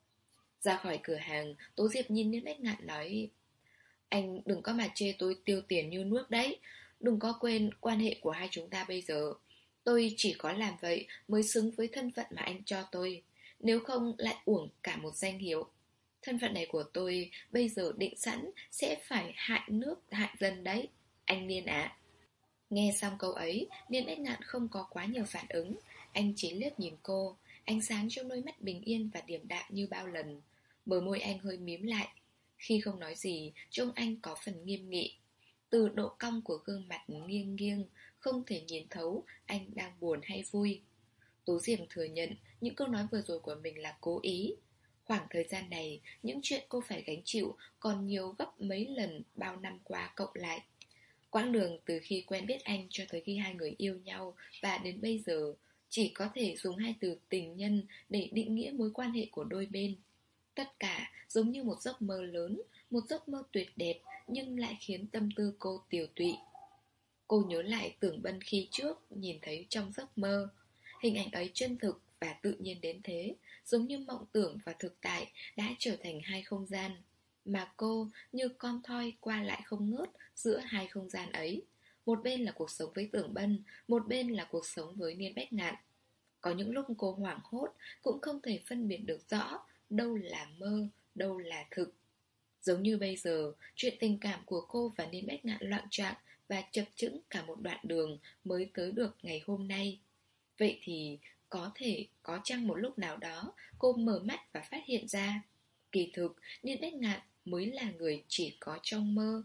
Ra khỏi cửa hàng, Tố Diệp nhìn Niên Bách Ngạn nói. Anh đừng có mà chê tôi tiêu tiền như nước đấy. Đừng có quên quan hệ của hai chúng ta bây giờ. Tôi chỉ có làm vậy mới xứng với thân phận mà anh cho tôi. Nếu không lại uổng cả một danh hiệu. Thân phận này của tôi bây giờ định sẵn sẽ phải hại nước hại dân đấy. Anh Niên ạ. Nghe xong câu ấy, Niên Bách Ngạn không có quá nhiều phản ứng. Anh chỉ liếc nhìn cô, ánh sáng trong đôi mắt bình yên và điềm đạm như bao lần. Bờ môi anh hơi mím lại. Khi không nói gì, trông anh có phần nghiêm nghị. Từ độ cong của gương mặt nghiêng nghiêng, không thể nhìn thấu anh đang buồn hay vui. Tố Diệp thừa nhận những câu nói vừa rồi của mình là cố ý. Khoảng thời gian này, những chuyện cô phải gánh chịu còn nhiều gấp mấy lần bao năm qua cộng lại. Quãng đường từ khi quen biết anh cho tới khi hai người yêu nhau và đến bây giờ, chỉ có thể dùng hai từ tình nhân để định nghĩa mối quan hệ của đôi bên. Tất cả giống như một giấc mơ lớn, một giấc mơ tuyệt đẹp nhưng lại khiến tâm tư cô tiều tụy. Cô nhớ lại Tưởng Bân khi trước nhìn thấy trong giấc mơ. Hình ảnh ấy chân thực và tự nhiên đến thế, giống như mộng tưởng và thực tại đã trở thành hai không gian. Mà cô như con thoi qua lại không ngớt giữa hai không gian ấy. Một bên là cuộc sống với Tưởng Bân, một bên là cuộc sống với Niên Bách Ngạn. Có những lúc cô hoảng hốt, cũng không thể phân biệt được rõ đâu là mơ, đâu là thực. Giống như bây giờ, chuyện tình cảm của cô và Niên Bách Ngạn loạng choạng và chập chững cả một đoạn đường mới tới được ngày hôm nay. Vậy thì có thể có chăng một lúc nào đó cô mở mắt và phát hiện ra kỳ thực Niên Bách Ngạn mới là người chỉ có trong mơ.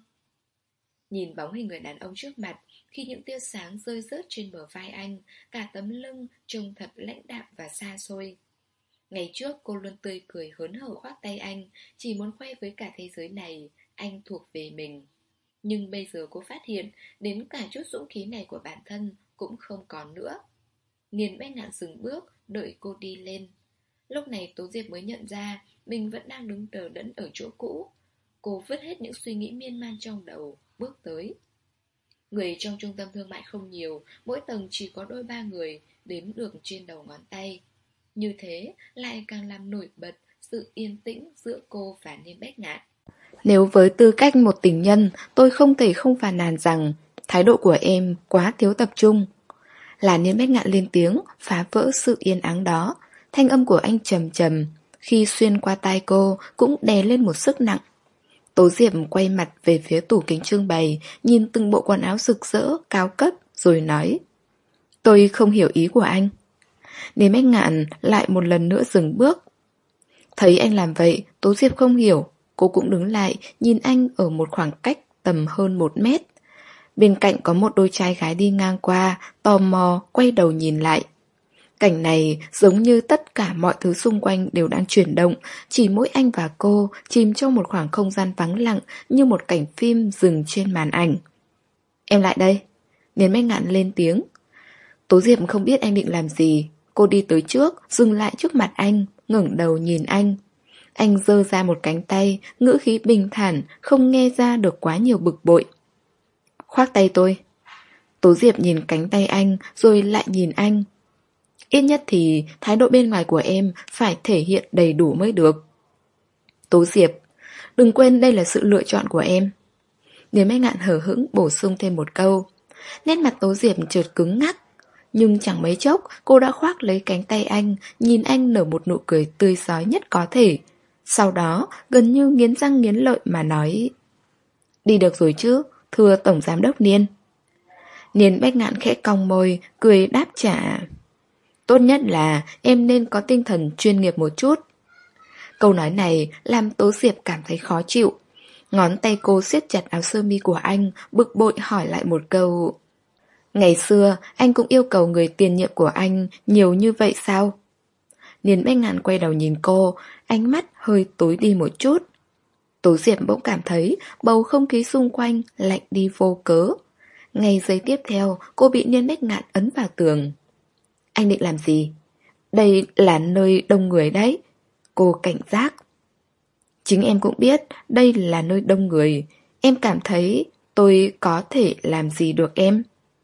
Nhìn bóng hình người đàn ông trước mặt, khi những tia sáng rơi rớt trên bờ vai anh, cả tấm lưng trông thật lãnh đạm và xa xôi. Ngày trước cô luôn tươi cười hớn hở khoác tay anh, chỉ muốn khoe với cả thế giới này, anh thuộc về mình. Nhưng bây giờ cô phát hiện, đến cả chút dũng khí này của bản thân cũng không còn nữa. Niên Bách Ngạn dừng bước, đợi cô đi lên. Lúc này Tố Diệp mới nhận ra mình vẫn đang đứng đờ đẫn ở chỗ cũ. Cô vứt hết những suy nghĩ miên man trong đầu, bước tới. Người trong trung tâm thương mại không nhiều, mỗi tầng chỉ có đôi ba người, đếm được trên đầu ngón tay. Như thế lại càng làm nổi bật sự yên tĩnh giữa cô và Niên Bách Ngạn. Nếu với tư cách một tình nhân, tôi không thể không phàn nàn rằng thái độ của em quá thiếu tập trung. Là Niên Bách Ngạn lên tiếng, phá vỡ sự yên ắng đó. Thanh âm của anh trầm trầm, khi xuyên qua tai cô cũng đè lên một sức nặng. Tố Diệp quay mặt về phía tủ kính trưng bày, nhìn từng bộ quần áo rực rỡ, cao cấp, rồi nói: Tôi không hiểu ý của anh. Niên Bách Ngạn lại một lần nữa dừng bước. Thấy anh làm vậy, Tố Diệp không hiểu. Cô cũng đứng lại, nhìn anh ở một khoảng cách tầm hơn một mét. Bên cạnh có một đôi trai gái đi ngang qua, tò mò, quay đầu nhìn lại. Cảnh này giống như tất cả mọi thứ xung quanh đều đang chuyển động, chỉ mỗi anh và cô chìm trong một khoảng không gian vắng lặng như một cảnh phim dừng trên màn ảnh. Em lại đây. Niên Bách Ngạn lên tiếng. Tố Diệp không biết anh định làm gì. Cô đi tới trước, dừng lại trước mặt anh, ngẩng đầu nhìn anh. Anh giơ ra một cánh tay, ngữ khí bình thản, không nghe ra được quá nhiều bực bội. Khoác tay tôi. Tố Diệp nhìn cánh tay anh, rồi lại nhìn anh. Ít nhất thì thái độ bên ngoài của em phải thể hiện đầy đủ mới được. Tố Diệp, đừng quên đây là sự lựa chọn của em. Niên Bách Ngạn hờ hững bổ sung thêm một câu. Nét mặt Tố Diệp chợt cứng ngắc. Nhưng chẳng mấy chốc cô đã khoác lấy cánh tay anh, nhìn anh nở một nụ cười tươi rói nhất có thể. Sau đó gần như nghiến răng nghiến lợi mà nói: Đi được rồi chứ, thưa Tổng Giám đốc Niên. Niên Bách Ngạn khẽ cong môi, cười đáp trả: Tốt nhất là em nên có tinh thần chuyên nghiệp một chút. Câu nói này làm Tố Diệp cảm thấy khó chịu. Ngón tay cô siết chặt áo sơ mi của anh, bực bội hỏi lại một câu: Ngày xưa anh cũng yêu cầu người tiền nhiệm của anh nhiều như vậy sao? Niên Bách Ngạn quay đầu nhìn cô, ánh mắt hơi tối đi một chút. Tố Diệp bỗng cảm thấy bầu không khí xung quanh lạnh đi vô cớ. Ngay giây tiếp theo, cô bị Niên Bách Ngạn ấn vào tường. Anh định làm gì? Đây là nơi đông người đấy. Cô cảnh giác. Chính em cũng biết đây là nơi đông người. Em cảm thấy tôi có thể làm gì được em?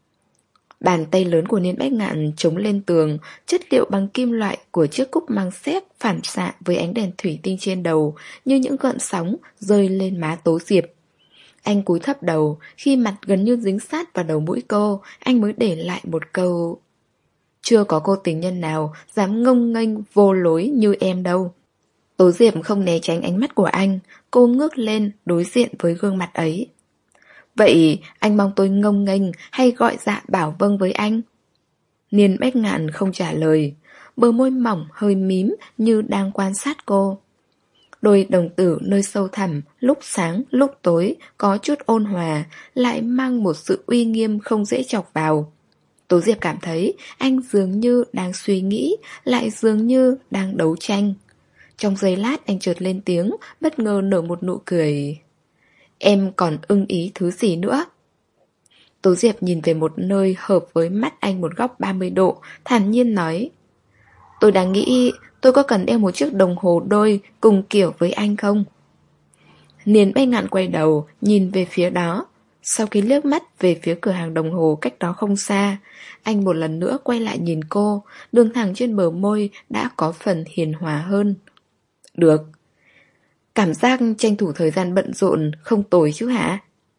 Bàn tay lớn của Niên Bách Ngạn chống lên tường, chất liệu bằng kim loại của chiếc cúp mang xếp phản xạ với ánh đèn thủy tinh trên đầu như những gợn sóng rơi lên má Tố Diệp. Anh cúi thấp đầu, khi mặt gần như dính sát vào đầu mũi cô, anh mới để lại một câu: Chưa có cô tình nhân nào dám ngông nghênh vô lối như em đâu. Tố Diệp không né tránh ánh mắt của anh, cô ngước lên đối diện với gương mặt ấy. Vậy anh mong tôi ngông nghênh hay gọi dạ bảo vâng với anh? Niên Bách Ngạn không trả lời, bờ môi mỏng hơi mím như đang quan sát cô. Đôi đồng tử nơi sâu thẳm, lúc sáng lúc tối, có chút ôn hòa, lại mang một sự uy nghiêm không dễ chọc vào. Tố Diệp cảm thấy anh dường như đang suy nghĩ, lại dường như đang đấu tranh. Trong giây lát anh chợt lên tiếng, bất ngờ nở một nụ cười. Em còn ưng ý thứ gì nữa? Tố Diệp nhìn về một nơi hợp với mắt anh một góc ba mươi độ, thản nhiên nói. Tôi đang nghĩ tôi có cần đeo một chiếc đồng hồ đôi cùng kiểu với anh không? Niên Bách Ngạn quay đầu, nhìn về phía đó. Sau khi liếc mắt về phía cửa hàng đồng hồ cách đó không xa, anh một lần nữa quay lại nhìn cô, đường thẳng trên bờ môi đã có phần hiền hòa hơn. Được. Cảm giác tranh thủ thời gian bận rộn không tồi chứ hả?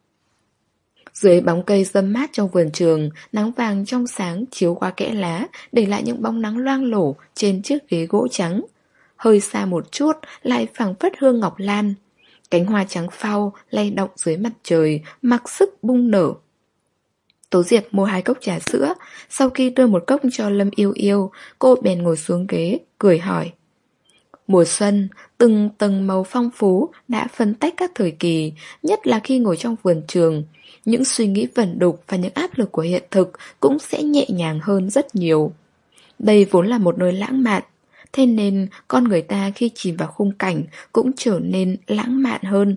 Dưới bóng cây râm mát trong vườn trường, nắng vàng trong sáng chiếu qua kẽ lá, để lại những bóng nắng loang lổ trên chiếc ghế gỗ trắng. Hơi xa một chút lại phảng phất hương ngọc lan. Cánh hoa trắng phau lay động dưới mặt trời, mặc sức bung nở. Tố Diệp mua hai cốc trà sữa, sau khi đưa một cốc cho Lâm Yêu Yêu, cô bèn ngồi xuống ghế, cười hỏi. Mùa xuân, từng tầng màu phong phú đã phân tách các thời kỳ, nhất là khi ngồi trong vườn trường. Những suy nghĩ vẩn đục và những áp lực của hiện thực cũng sẽ nhẹ nhàng hơn rất nhiều. Đây vốn là một nơi lãng mạn, thế nên con người ta khi chìm vào khung cảnh cũng trở nên lãng mạn hơn.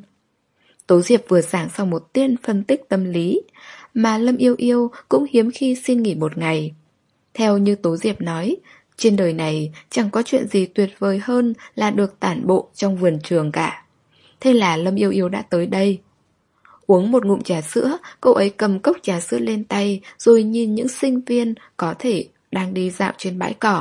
Tố Diệp vừa giảng xong một tiên phân tích tâm lý, mà Lâm Yêu Yêu cũng hiếm khi xin nghỉ một ngày. Theo như Tố Diệp nói, trên đời này chẳng có chuyện gì tuyệt vời hơn là được tản bộ trong vườn trường cả. Thế là Lâm Yêu Yêu đã tới đây. Uống một ngụm trà sữa, cô ấy cầm cốc trà sữa lên tay rồi nhìn những sinh viên có thể đang đi dạo trên bãi cỏ.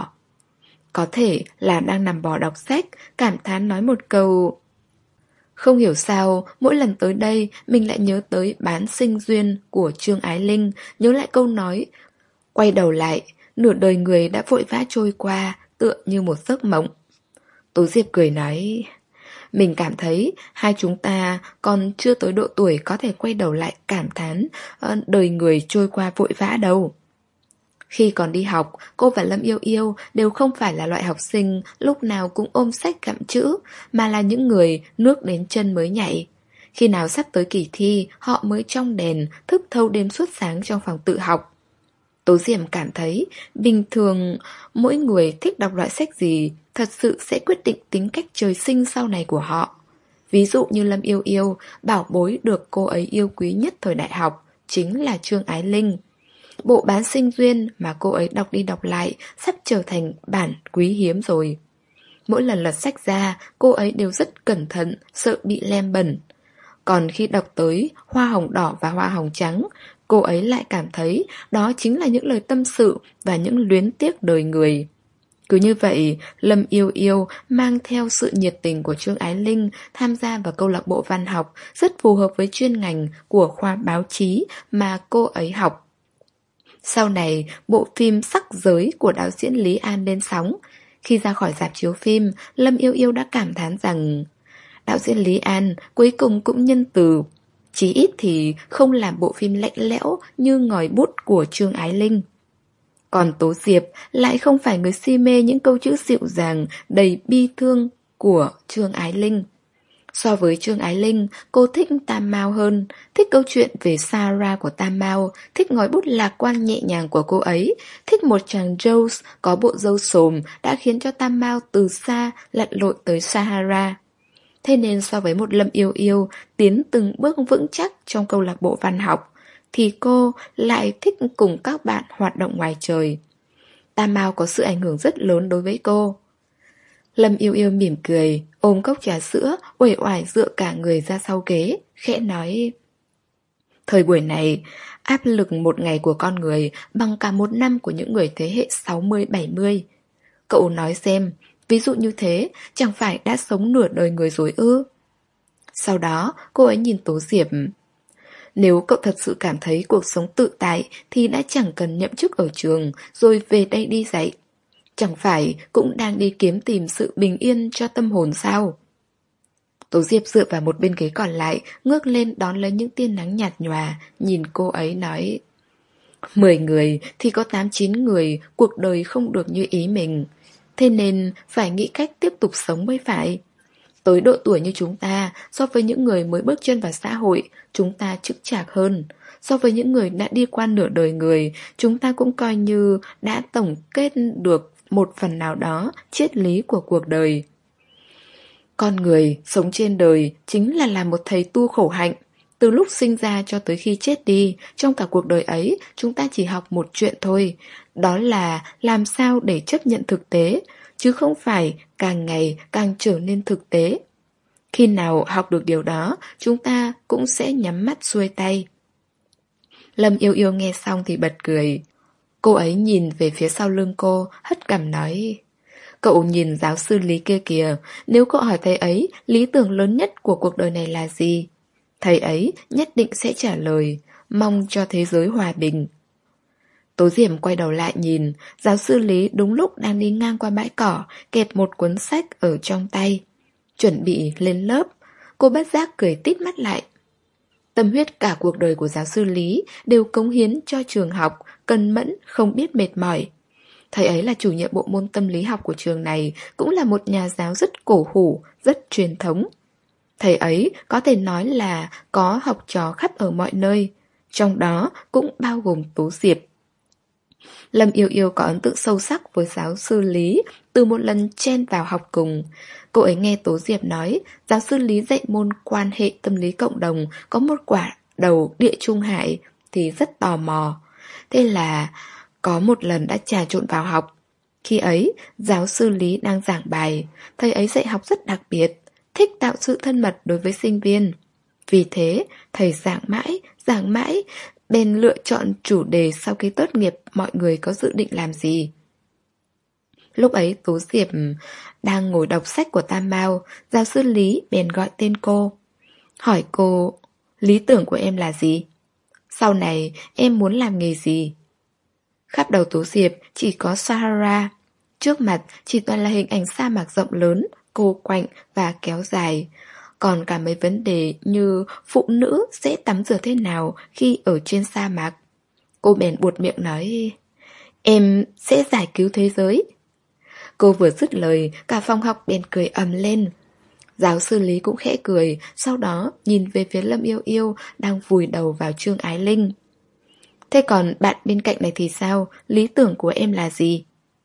Có thể là đang nằm bò đọc sách, cảm thán nói một câu. Không hiểu sao, mỗi lần tới đây mình lại nhớ tới Bán Sinh Duyên của Trương Ái Linh, nhớ lại câu nói. Quay đầu lại, nửa đời người đã vội vã trôi qua, tựa như một giấc mộng. Tố Diệp cười nói. Mình cảm thấy hai chúng ta còn chưa tới độ tuổi có thể quay đầu lại cảm thán đời người trôi qua vội vã đâu. Khi còn đi học, cô và Lâm Yêu Yêu đều không phải là loại học sinh lúc nào cũng ôm sách gặm chữ, mà là những người nước đến chân mới nhảy. Khi nào sắp tới kỳ thi, họ mới trong đèn, thức thâu đêm suốt sáng trong phòng tự học. Tố Diệp cảm thấy, bình thường mỗi người thích đọc loại sách gì thật sự sẽ quyết định tính cách trời sinh sau này của họ. Ví dụ như Lâm Yêu Yêu, bảo bối được cô ấy yêu quý nhất thời đại học chính là Trương Ái Linh. Bộ Bán Sinh Duyên mà cô ấy đọc đi đọc lại sắp trở thành bản quý hiếm rồi. Mỗi lần lật sách ra, cô ấy đều rất cẩn thận, sợ bị lem bẩn. Còn khi đọc tới Hoa hồng đỏ và Hoa hồng trắng, cô ấy lại cảm thấy đó chính là những lời tâm sự và những luyến tiếc đời người. Cứ như vậy, Lâm Yêu Yêu mang theo sự nhiệt tình của Trương Ái Linh tham gia vào câu lạc bộ văn học rất phù hợp với chuyên ngành của khoa báo chí mà cô ấy học. Sau này, bộ phim Sắc Giới của đạo diễn Lý An lên sóng. Khi ra khỏi rạp chiếu phim, Lâm Yêu Yêu đã cảm thán rằng đạo diễn Lý An cuối cùng cũng nhân từ, chí ít thì không làm bộ phim lạnh lẽo như ngòi bút của Trương Ái Linh. Còn Tố Diệp lại không phải người si mê những câu chữ dịu dàng, đầy bi thương của Trương Ái Linh. So với Trương Ái Linh, cô thích Tam Mao hơn, thích câu chuyện về Sarah của Tam Mao, thích ngòi bút lạc quan nhẹ nhàng của cô ấy, thích một chàng Jones có bộ râu xồm đã khiến cho Tam Mao từ xa lặn lội tới Sahara. Thế nên so với một Lâm Yêu Yêu tiến từng bước vững chắc trong câu lạc bộ văn học, thì cô lại thích cùng các bạn hoạt động ngoài trời. Tam Mao có sự ảnh hưởng rất lớn đối với cô. Lâm Yêu Yêu mỉm cười, ôm cốc trà sữa, uể oải dựa cả người ra sau ghế, khẽ nói. Thời buổi này, áp lực một ngày của con người bằng cả một năm của những người thế hệ sáu mươi bảy mươi. Cậu nói xem, ví dụ như thế, chẳng phải đã sống nửa đời người rồi ư? Sau đó, cô ấy nhìn Tố Diệp. Nếu cậu thật sự cảm thấy cuộc sống tự tại thì đã chẳng cần nhậm chức ở trường rồi về đây đi dạy. Chẳng phải cũng đang đi kiếm tìm sự bình yên cho tâm hồn sao? Tố Diệp dựa vào một bên ghế còn lại, ngước lên đón lấy những tia nắng nhạt nhòa, nhìn cô ấy nói. Mười người thì có tám chín người cuộc đời không được như ý mình. Thế nên phải nghĩ cách tiếp tục sống mới phải. Tới độ tuổi như chúng ta, so với những người mới bước chân vào xã hội, chúng ta chững chạc hơn. So với những người đã đi qua nửa đời người, chúng ta cũng coi như đã tổng kết được một phần nào đó triết lý của cuộc đời. Con người sống trên đời chính là làm một thầy tu khổ hạnh. Từ lúc sinh ra cho tới khi chết đi, trong cả cuộc đời ấy, chúng ta chỉ học một chuyện thôi. Đó là làm sao để chấp nhận thực tế, chứ không phải càng ngày càng trở nên thực tế. Khi nào học được điều đó, chúng ta cũng sẽ nhắm mắt xuôi tay. Lâm Yêu Yêu nghe xong thì bật cười. Cô ấy nhìn về phía sau lưng cô, hất cằm nói: Cậu nhìn giáo sư Lý kia kìa, nếu cậu hỏi thầy ấy lý tưởng lớn nhất của cuộc đời này là gì, thầy ấy nhất định sẽ trả lời: mong cho thế giới hòa bình. Tố Diểm quay đầu lại nhìn, giáo sư Lý đúng lúc đang đi ngang qua bãi cỏ, kẹp một cuốn sách ở trong tay, chuẩn bị lên lớp. Cô bất giác cười tít mắt lại. Tâm huyết cả cuộc đời của giáo sư Lý đều cống hiến cho trường học, cần mẫn, không biết mệt mỏi. Thầy ấy là chủ nhiệm bộ môn tâm lý học của trường này, cũng là một nhà giáo rất cổ hủ, rất truyền thống. Thầy ấy có thể nói là có học trò khắp ở mọi nơi, trong đó cũng bao gồm Tố Diệp. Lâm Yêu Yêu có ấn tượng sâu sắc với giáo sư Lý từ một lần chen vào học cùng. Cô ấy nghe Tố Diệp nói giáo sư Lý dạy môn quan hệ tâm lý cộng đồng có một quả đầu địa trung hải thì rất tò mò. Thế là có một lần đã trà trộn vào học. Khi ấy, giáo sư Lý đang giảng bài. Thầy ấy dạy học rất đặc biệt, thích tạo sự thân mật đối với sinh viên. Vì thế, thầy giảng mãi, giảng mãi, bèn lựa chọn chủ đề sau khi tốt nghiệp mọi người có dự định làm gì. Lúc ấy Tố Diệp đang ngồi đọc sách của Tam Mao, giáo sư Lý bèn gọi tên cô. Hỏi cô, lý tưởng của em là gì? Sau này em muốn làm nghề gì? Khắp đầu Tố Diệp chỉ có Sahara. Trước mặt chỉ toàn là hình ảnh sa mạc rộng lớn, cô quạnh và kéo dài. Còn cả mấy vấn đề như phụ nữ sẽ tắm rửa thế nào khi ở trên sa mạc. Cô bèn buột miệng nói, em sẽ giải cứu thế giới. Cô vừa dứt lời, cả phòng học bèn cười ầm lên. Giáo sư Lý cũng khẽ cười, sau đó nhìn về phía Lâm Yêu Yêu đang vùi đầu vào Trương Ái Linh. Thế còn bạn bên cạnh này thì sao? Lý tưởng của em là gì?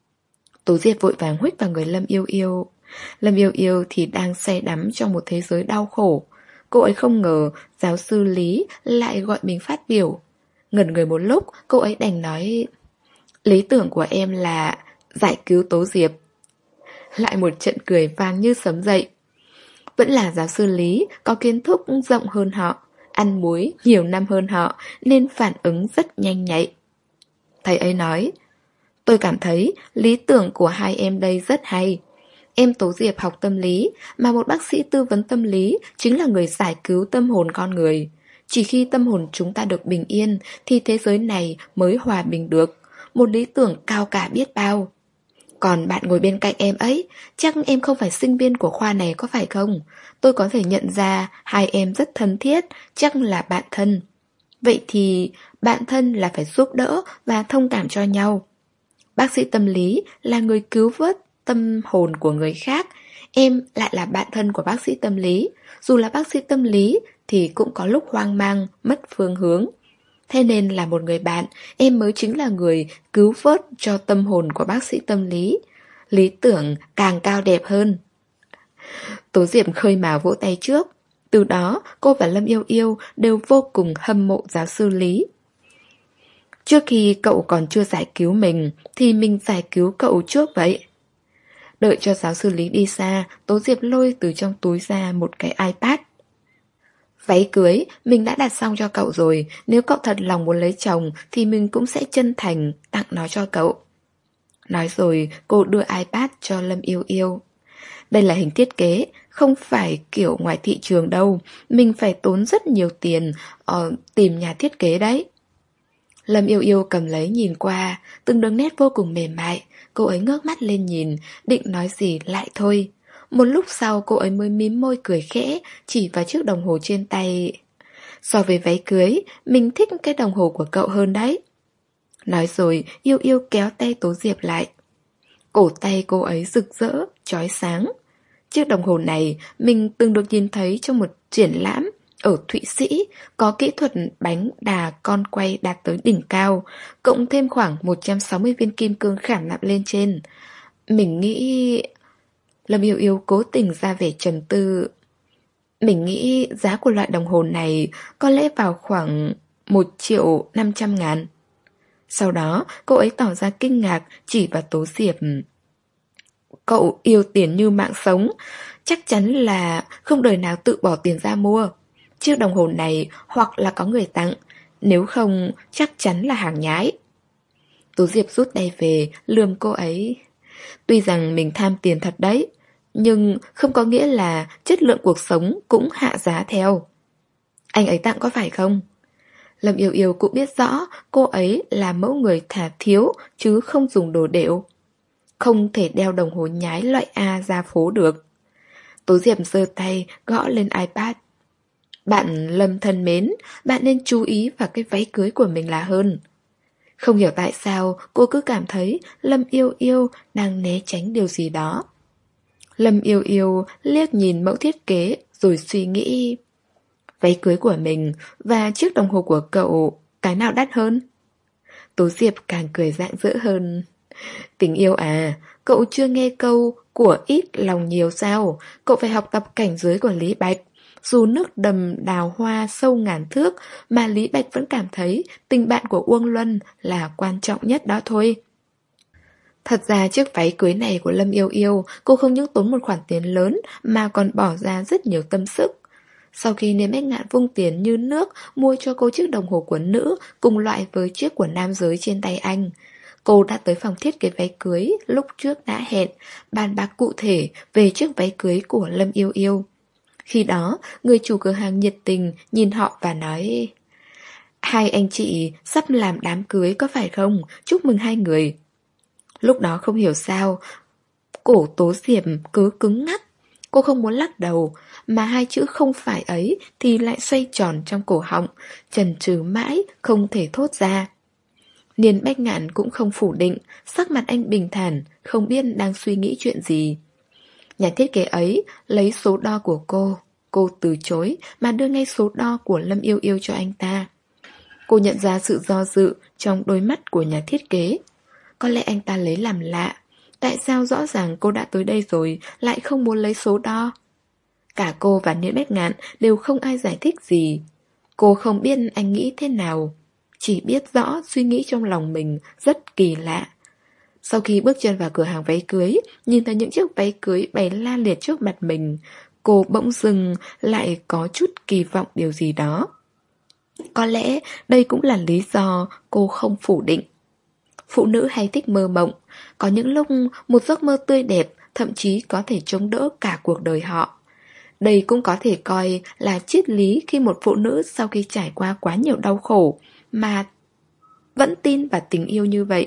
Tố Diệp vội vàng huých vào người Lâm Yêu Yêu. Lâm Yêu Yêu thì đang say đắm trong một thế giới đau khổ. Cô ấy không ngờ giáo sư Lý lại gọi mình phát biểu. Ngẩn người một lúc, cô ấy đành nói, lý tưởng của em là giải cứu Tố Diệp. Lại một trận cười vang như sấm dậy. Vẫn là giáo sư Lý, có kiến thức rộng hơn họ, ăn muối nhiều năm hơn họ, nên phản ứng rất nhanh nhạy. Thầy ấy nói, tôi cảm thấy lý tưởng của hai em đây rất hay. Em Tố Diệp học tâm lý, mà một bác sĩ tư vấn tâm lý chính là người giải cứu tâm hồn con người. Chỉ khi tâm hồn chúng ta được bình yên thì thế giới này mới hòa bình được. Một lý tưởng cao cả biết bao. Còn bạn ngồi bên cạnh em ấy, chắc em không phải sinh viên của khoa này có phải không? Tôi có thể nhận ra hai em rất thân thiết, chắc là bạn thân. Vậy thì bạn thân là phải giúp đỡ và thông cảm cho nhau. Bác sĩ tâm lý là người cứu vớt tâm hồn của người khác. Em lại là bạn thân của bác sĩ tâm lý. Dù là bác sĩ tâm lý thì cũng có lúc hoang mang, mất phương hướng. Thế nên là một người bạn, em mới chính là người cứu vớt cho tâm hồn của bác sĩ tâm lý. Lý tưởng càng cao đẹp hơn. Tố Diệp khơi mào vỗ tay trước. Từ đó, cô và Lâm Yêu Yêu đều vô cùng hâm mộ giáo sư Lý. Trước khi cậu còn chưa giải cứu mình, thì mình giải cứu cậu trước vậy. Đợi cho giáo sư Lý đi xa, Tố Diệp lôi từ trong túi ra một cái iPad. Váy cưới, mình đã đặt xong cho cậu rồi. Nếu cậu thật lòng muốn lấy chồng thì mình cũng sẽ chân thành tặng nó cho cậu. Nói rồi cô đưa iPad cho Lâm Yêu Yêu. Đây là hình thiết kế, không phải kiểu ngoài thị trường đâu. Mình phải tốn rất nhiều tiền uh, tìm nhà thiết kế đấy. Lâm Yêu Yêu cầm lấy nhìn qua, từng đường nét vô cùng mềm mại. Cô ấy ngước mắt lên nhìn, định nói gì lại thôi. Một lúc sau cô ấy mới mím môi cười khẽ, chỉ vào chiếc đồng hồ trên tay. So với váy cưới, mình thích cái đồng hồ của cậu hơn đấy. Nói rồi Yêu Yêu kéo tay Tố Diệp lại. Cổ tay cô ấy rực rỡ, chói sáng. Chiếc đồng hồ này mình từng được nhìn thấy trong một triển lãm ở Thụy Sĩ, có kỹ thuật bánh đà con quay đạt tới đỉnh cao, cộng thêm khoảng một trăm sáu mươi viên kim cương khảm nạm lên trên. Mình nghĩ... Lâm Yêu Yêu cố tình ra vẻ trầm tư. Mình nghĩ giá của loại đồng hồ này có lẽ vào khoảng một triệu năm trăm ngàn. Sau đó cô ấy tỏ ra kinh ngạc, chỉ vào Tố Diệp. Cậu yêu tiền như mạng sống, chắc chắn là không đời nào tự bỏ tiền ra mua. Chiếc đồng hồ này hoặc là có người tặng, nếu không chắc chắn là hàng nhái. Tố Diệp rút tay về, lườm cô ấy. Tuy rằng mình tham tiền thật đấy, nhưng không có nghĩa là chất lượng cuộc sống cũng hạ giá theo. Anh ấy tặng có phải không? Lâm Yêu Yêu cũng biết rõ cô ấy là mẫu người thà thiếu chứ không dùng đồ đểu. Không thể đeo đồng hồ nhái loại A ra phố được. Tố Diệp giơ tay gõ lên iPad. Bạn Lâm thân mến, bạn nên chú ý vào cái váy cưới của mình là hơn. Không hiểu tại sao cô cứ cảm thấy Lâm Yêu Yêu đang né tránh điều gì đó. Lâm Yêu Yêu liếc nhìn mẫu thiết kế rồi suy nghĩ. Váy cưới của mình và chiếc đồng hồ của cậu, cái nào đắt hơn? Tố Diệp càng cười rạng rỡ hơn. Tình yêu à, cậu chưa nghe câu của ít lòng nhiều sao? Cậu phải học tập cảnh giới của Lý Bạch. Dù nước đầm đào hoa sâu ngàn thước mà Lý Bạch vẫn cảm thấy tình bạn của Uông Luân là quan trọng nhất đó thôi. Thật ra chiếc váy cưới này của Lâm Yêu Yêu, cô không những tốn một khoản tiền lớn mà còn bỏ ra rất nhiều tâm sức. Sau khi Niêm Bách Ngạn vung tiền như nước mua cho cô chiếc đồng hồ của nữ cùng loại với chiếc của nam giới trên tay anh, cô đã tới phòng thiết kế váy cưới lúc trước đã hẹn, bàn bạc cụ thể về chiếc váy cưới của Lâm Yêu Yêu. Khi đó, người chủ cửa hàng nhiệt tình nhìn họ và nói: Hai anh chị sắp làm đám cưới có phải không? Chúc mừng hai người. Lúc đó không hiểu sao, cổ Tố Diệp cứ cứng ngắc. Cô không muốn lắc đầu, mà hai chữ không phải ấy thì lại xoay tròn trong cổ họng, chần chừ mãi, không thể thốt ra. Niên Bách Ngạn cũng không phủ định, sắc mặt anh bình thản, không biết đang suy nghĩ chuyện gì. Nhà thiết kế ấy lấy số đo của cô, cô từ chối mà đưa ngay số đo của Lâm Yêu Yêu cho anh ta. Cô nhận ra sự do dự trong đôi mắt của nhà thiết kế. Có lẽ anh ta lấy làm lạ. Tại sao rõ ràng cô đã tới đây rồi lại không muốn lấy số đo? Cả cô và Niên Bách Ngạn đều không ai giải thích gì. Cô không biết anh nghĩ thế nào, chỉ biết rõ suy nghĩ trong lòng mình rất kỳ lạ. Sau khi bước chân vào cửa hàng váy cưới, nhìn thấy những chiếc váy cưới bày la liệt trước mặt mình, cô bỗng dưng lại có chút kỳ vọng điều gì đó. Có lẽ đây cũng là lý do cô không phủ định. Phụ nữ hay thích mơ mộng, có những lúc một giấc mơ tươi đẹp thậm chí có thể chống đỡ cả cuộc đời họ. Đây cũng có thể coi là triết lý khi một phụ nữ sau khi trải qua quá nhiều đau khổ mà vẫn tin vào tình yêu như vậy.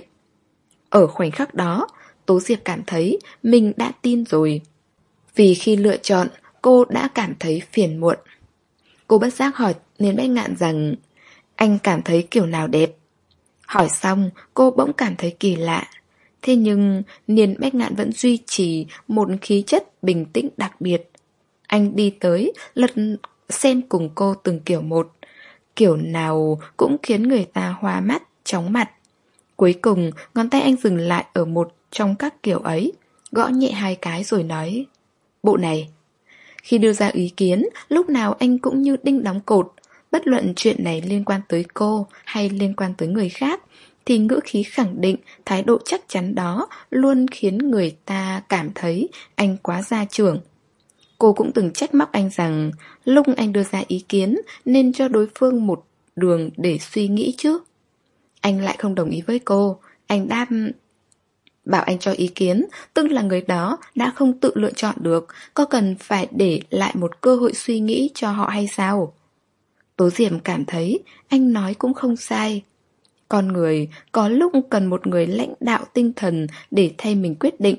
Ở khoảnh khắc đó, Tố Diệp cảm thấy mình đã tin rồi. Vì khi lựa chọn, cô đã cảm thấy phiền muộn. Cô bất giác hỏi Niên Bách Ngạn rằng anh cảm thấy kiểu nào đẹp. Hỏi xong, cô bỗng cảm thấy kỳ lạ. Thế nhưng Niên Bách Ngạn vẫn duy trì một khí chất bình tĩnh đặc biệt. Anh đi tới, lật xem cùng cô từng kiểu một. Kiểu nào cũng khiến người ta hoa mắt, chóng mặt. Cuối cùng, ngón tay anh dừng lại ở một trong các kiểu ấy, gõ nhẹ hai cái rồi nói: Bộ này. Khi đưa ra ý kiến, lúc nào anh cũng như đinh đóng cột. Bất luận chuyện này liên quan tới cô hay liên quan tới người khác, thì ngữ khí khẳng định, thái độ chắc chắn đó luôn khiến người ta cảm thấy anh quá gia trưởng. Cô cũng từng trách móc anh rằng lúc anh đưa ra ý kiến nên cho đối phương một đường để suy nghĩ chứ. Anh lại không đồng ý với cô. Anh đáp: Bảo anh cho ý kiến, tức là người đó đã không tự lựa chọn được, có cần phải để lại một cơ hội suy nghĩ cho họ hay sao? Tố Diệp cảm thấy anh nói cũng không sai. Con người có lúc cần một người lãnh đạo tinh thần để thay mình quyết định.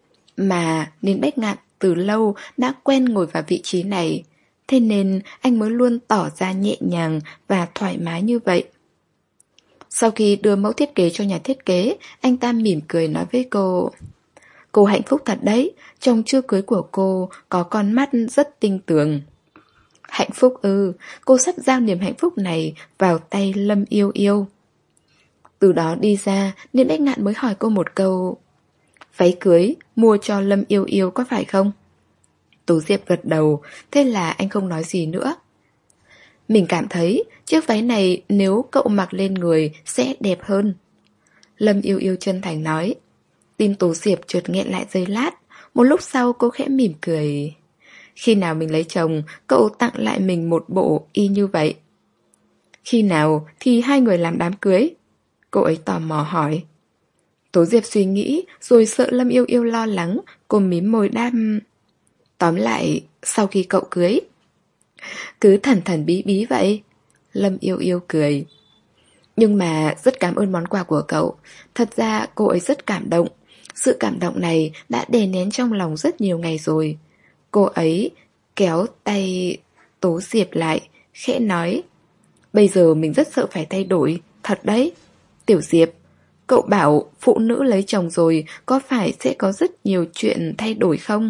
Mà Niên Bách Ngạn từ lâu đã quen ngồi vào vị trí này, thế nên anh mới luôn tỏ ra nhẹ nhàng và thoải mái như vậy. Sau khi đưa mẫu thiết kế cho nhà thiết kế, anh ta mỉm cười nói với cô: Cô hạnh phúc thật đấy, chồng chưa cưới của cô có con mắt rất tinh tường. Hạnh phúc ư, cô sắp giao niềm hạnh phúc này vào tay Lâm Yêu Yêu. Từ đó đi ra, Niên Bách Ngạn mới hỏi cô một câu: Váy cưới mua cho Lâm Yêu Yêu có phải không? Tố Diệp gật đầu, thế là anh không nói gì nữa. Mình cảm thấy chiếc váy này nếu cậu mặc lên người sẽ đẹp hơn. Lâm Yêu Yêu chân thành nói. Tim Tố Diệp chợt nghẹn lại giây lát. Một lúc sau cô khẽ mỉm cười. Khi nào mình lấy chồng, cậu tặng lại mình một bộ y như vậy. Khi nào thì hai người làm đám cưới? Cô ấy tò mò hỏi. Tố Diệp suy nghĩ, rồi sợ Lâm Yêu Yêu lo lắng, cô mím môi đáp. Tóm lại, sau khi cậu cưới. Cứ thần thần bí bí vậy. Lâm Yêu Yêu cười. Nhưng mà rất cảm ơn món quà của cậu. Thật ra cô ấy rất cảm động. Sự cảm động này đã đè nén trong lòng rất nhiều ngày rồi. Cô ấy kéo tay Tố Diệp lại, khẽ nói. Bây giờ mình rất sợ phải thay đổi, thật đấy. Tiểu Diệp, cậu bảo phụ nữ lấy chồng rồi có phải sẽ có rất nhiều chuyện thay đổi không?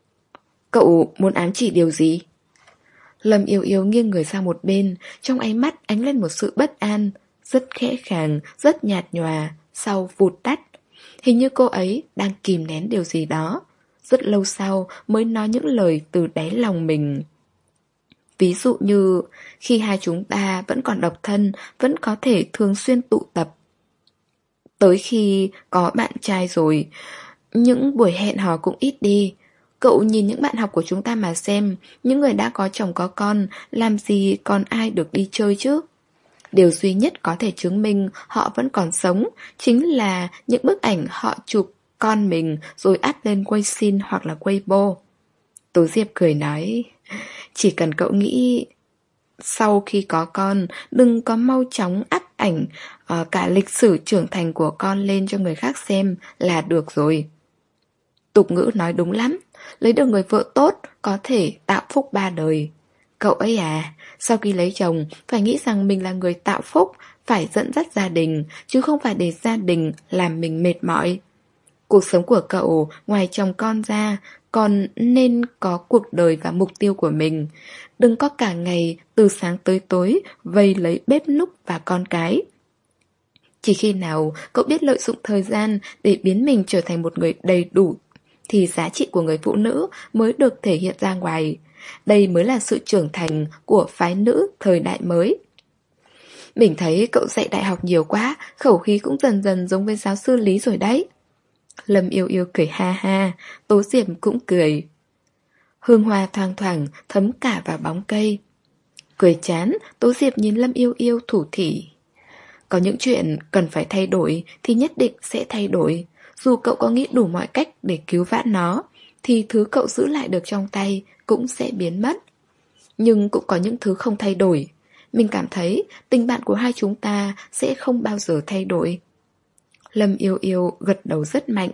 Cậu muốn ám chỉ điều gì? Lâm Yêu Yêu nghiêng người sang một bên, trong ánh mắt ánh lên một sự bất an, rất khẽ khàng, rất nhạt nhòa, sau vụt tắt. Hình như cô ấy đang kìm nén điều gì đó. Rất lâu sau mới nói những lời từ đáy lòng mình. Ví dụ như khi hai chúng ta vẫn còn độc thân, vẫn có thể thường xuyên tụ tập. Tới khi có bạn trai rồi, những buổi hẹn hò cũng ít đi. Cậu nhìn những bạn học của chúng ta mà xem, những người đã có chồng có con, làm gì còn ai được đi chơi chứ? Điều duy nhất có thể chứng minh họ vẫn còn sống chính là những bức ảnh họ chụp con mình rồi up lên Weixin hoặc là Weibo. Tố Diệp cười nói, chỉ cần cậu nghĩ sau khi có con đừng có mau chóng up ảnh uh, cả lịch sử trưởng thành của con lên cho người khác xem là được rồi. Tục ngữ nói đúng lắm, lấy được người vợ tốt có thể tạo phúc ba đời. Cậu ấy à, sau khi lấy chồng phải nghĩ rằng mình là người tạo phúc, phải dẫn dắt gia đình, chứ không phải để gia đình làm mình mệt mỏi. Cuộc sống của cậu ngoài chồng con ra còn nên có cuộc đời và mục tiêu của mình. Đừng có cả ngày từ sáng tới tối vây lấy bếp núc và con cái. Chỉ khi nào cậu biết lợi dụng thời gian để biến mình trở thành một người đầy đủ thì giá trị của người phụ nữ mới được thể hiện ra ngoài. Đây mới là sự trưởng thành của phái nữ thời đại mới. Mình thấy cậu dạy đại học nhiều quá, khẩu khí cũng dần dần giống với giáo sư Lý rồi đấy. Lâm Yêu Yêu cười ha ha, Tố Diệp cũng cười. Hương hoa thoang thoảng thấm cả vào bóng cây. Cười chán, Tố Diệp nhìn Lâm Yêu Yêu thủ thỉ. Có những chuyện cần phải thay đổi thì nhất định sẽ thay đổi. Dù cậu có nghĩ đủ mọi cách để cứu vãn nó, thì thứ cậu giữ lại được trong tay cũng sẽ biến mất. Nhưng cũng có những thứ không thay đổi. Mình cảm thấy tình bạn của hai chúng ta sẽ không bao giờ thay đổi. Lâm Yêu Yêu gật đầu rất mạnh.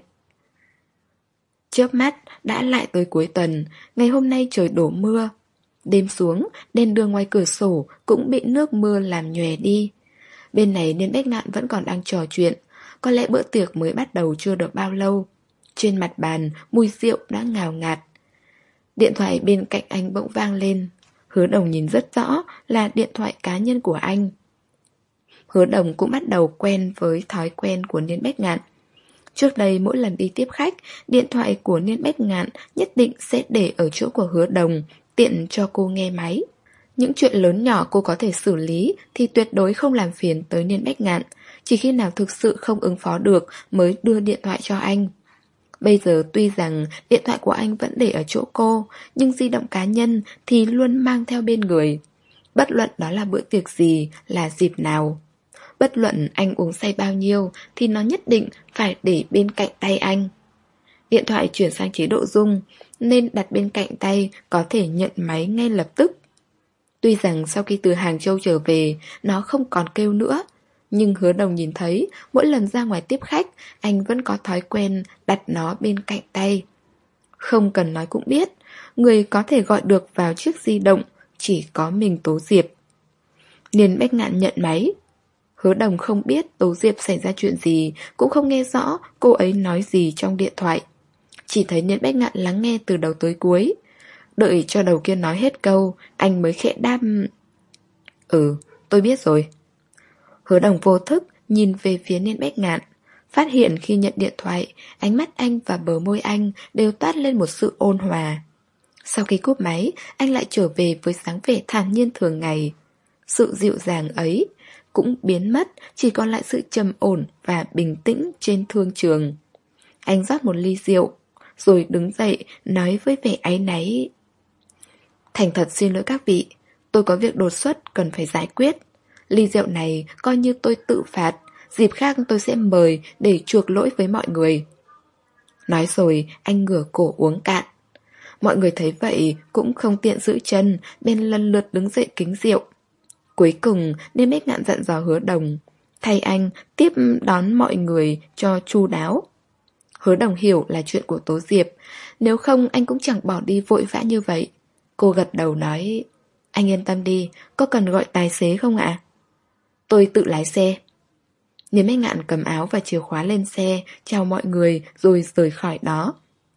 Chớp mắt đã lại tới cuối tuần. Ngày hôm nay trời đổ mưa. Đêm xuống, đèn đường ngoài cửa sổ cũng bị nước mưa làm nhòe đi. Bên này Niên Bách Ngạn vẫn còn đang trò chuyện. Có lẽ bữa tiệc mới bắt đầu chưa được bao lâu. Trên mặt bàn, mùi rượu đã ngào ngạt. Điện thoại bên cạnh anh bỗng vang lên. Hứa Đồng nhìn rất rõ là điện thoại cá nhân của anh. Hứa Đồng cũng bắt đầu quen với thói quen của Niên Bách Ngạn. Trước đây mỗi lần đi tiếp khách, điện thoại của Niên Bách Ngạn nhất định sẽ để ở chỗ của Hứa Đồng, tiện cho cô nghe máy. Những chuyện lớn nhỏ cô có thể xử lý thì tuyệt đối không làm phiền tới Niên Bách Ngạn. Chỉ khi nào thực sự không ứng phó được mới đưa điện thoại cho anh. Bây giờ tuy rằng điện thoại của anh vẫn để ở chỗ cô, nhưng di động cá nhân thì luôn mang theo bên người. Bất luận đó là bữa tiệc gì, là dịp nào. Bất luận anh uống say bao nhiêu thì nó nhất định phải để bên cạnh tay anh. Điện thoại chuyển sang chế độ rung nên đặt bên cạnh tay có thể nhận máy ngay lập tức. Tuy rằng sau khi từ Hàng Châu trở về nó không còn kêu nữa, nhưng Hứa Đồng nhìn thấy mỗi lần ra ngoài tiếp khách anh vẫn có thói quen đặt nó bên cạnh tay. Không cần nói cũng biết, người có thể gọi được vào chiếc di động chỉ có mình Tố Diệp. Niên Bách Ngạn nhận máy. Hứa Đồng không biết Tố Diệp xảy ra chuyện gì, cũng không nghe rõ cô ấy nói gì trong điện thoại. Chỉ thấy Niên Bách Ngạn lắng nghe từ đầu tới cuối. Đợi cho đầu kia nói hết câu, anh mới khẽ đáp: Ừ, tôi biết rồi. Hứa Đồng vô thức nhìn về phía Niên Bách Ngạn, phát hiện khi nhận điện thoại, ánh mắt anh và bờ môi anh đều toát lên một sự ôn hòa. Sau khi cúp máy, anh lại trở về với dáng vẻ thản nhiên thường ngày. Sự dịu dàng ấy cũng biến mất, chỉ còn lại sự trầm ổn và bình tĩnh trên thương trường. Anh rót một ly rượu, rồi đứng dậy nói với vẻ áy náy: Thành thật xin lỗi các vị, tôi có việc đột xuất cần phải giải quyết. Ly rượu này coi như tôi tự phạt, dịp khác tôi sẽ mời để chuộc lỗi với mọi người. Nói rồi anh ngửa cổ uống cạn. Mọi người thấy vậy cũng không tiện giữ chân, nên lần lượt đứng dậy kính rượu. Cuối cùng Niên Bách Ngạn dặn dò Hứa Đồng thay anh tiếp đón mọi người cho chu đáo. Hứa Đồng hiểu là chuyện của Tố Diệp, nếu không anh cũng chẳng bỏ đi vội vã như vậy. Cô gật đầu nói: Anh yên tâm đi, có cần gọi tài xế không ạ? Tôi tự lái xe. Niên Bách Ngạn cầm áo và chìa khóa lên xe, chào mọi người rồi rời khỏi đó.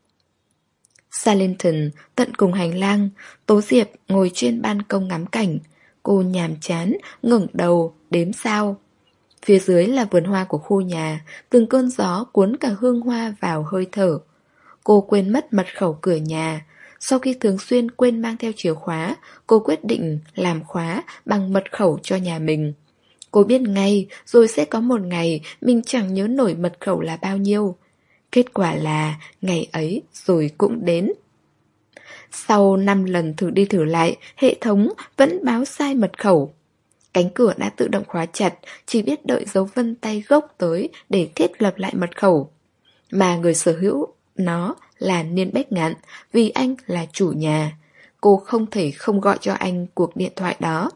Salinton, tận cùng hành lang, Tố Diệp ngồi trên ban công ngắm cảnh. Cô nhàm chán, ngẩng đầu, đếm sao. Phía dưới là vườn hoa của khu nhà, từng cơn gió cuốn cả hương hoa vào hơi thở. Cô quên mất mật khẩu cửa nhà. Sau khi thường xuyên quên mang theo chìa khóa, cô quyết định làm khóa bằng mật khẩu cho nhà mình. Cô biết ngay rồi sẽ có một ngày mình chẳng nhớ nổi mật khẩu là bao nhiêu. Kết quả là ngày ấy rồi cũng đến. Sau năm lần thử đi thử lại, hệ thống vẫn báo sai mật khẩu. Cánh cửa đã tự động khóa chặt, chỉ biết đợi dấu vân tay gốc tới để thiết lập lại mật khẩu. Mà người sở hữu nó là Niên Bách Ngạn, vì anh là chủ nhà. Cô không thể không gọi cho anh cuộc điện thoại đó.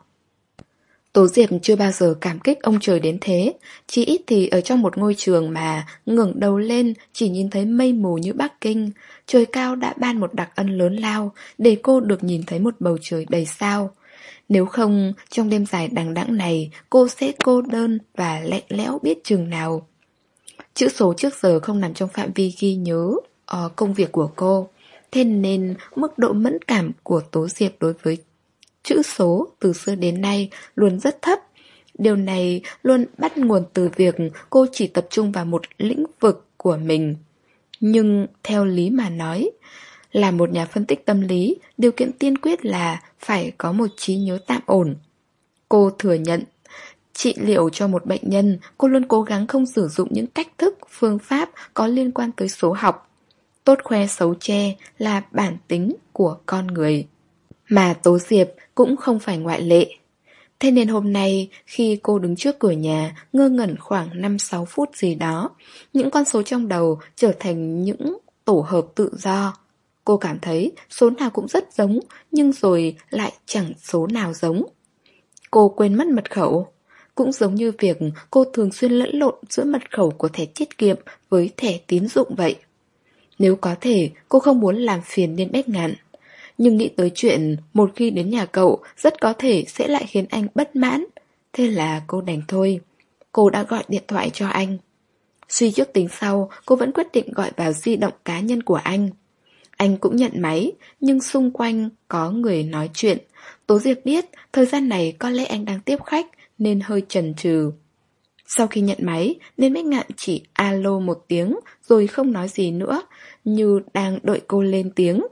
Tố Diệp chưa bao giờ cảm kích ông trời đến thế. Chỉ ít thì ở trong một ngôi trường mà ngẩng đầu lên chỉ nhìn thấy mây mù như Bắc Kinh, trời cao đã ban một đặc ân lớn lao để cô được nhìn thấy một bầu trời đầy sao. Nếu không, trong đêm dài đằng đẵng này, cô sẽ cô đơn và lạnh lẽo biết chừng nào. Chữ số trước giờ không nằm trong phạm vi ghi nhớ uh, công việc của cô. Thế nên mức độ mẫn cảm của Tố Diệp đối với chữ số từ xưa đến nay luôn rất thấp. Điều này luôn bắt nguồn từ việc cô chỉ tập trung vào một lĩnh vực của mình. Nhưng theo lý mà nói, là một nhà phân tích tâm lý, điều kiện tiên quyết là phải có một trí nhớ tạm ổn. Cô thừa nhận, trị liệu cho một bệnh nhân, cô luôn cố gắng không sử dụng những cách thức, phương pháp có liên quan tới số học. Tốt khoe xấu che là bản tính của con người. Mà Tố Diệp cũng không phải ngoại lệ. Thế nên hôm nay khi cô đứng trước cửa nhà ngơ ngẩn khoảng năm sáu phút gì đó, những con số trong đầu trở thành những tổ hợp tự do. Cô cảm thấy số nào cũng rất giống, nhưng rồi lại chẳng số nào giống. Cô quên mất mật khẩu. Cũng giống như việc cô thường xuyên lẫn lộn giữa mật khẩu của thẻ tiết kiệm với thẻ tín dụng vậy. Nếu có thể, cô không muốn làm phiền Niên Bách Ngạn. Nhưng nghĩ tới chuyện một khi đến nhà cậu rất có thể sẽ lại khiến anh bất mãn. Thế là cô đành thôi. Cô đã gọi điện thoại cho anh. Suy trước tính sau, cô vẫn quyết định gọi vào di động cá nhân của anh. Anh cũng nhận máy, nhưng xung quanh có người nói chuyện. Tố Diệp biết thời gian này có lẽ anh đang tiếp khách nên hơi chần chừ. Sau khi nhận máy, Niên Bách Ngạn chỉ alo một tiếng rồi không nói gì nữa, như đang đợi cô lên tiếng.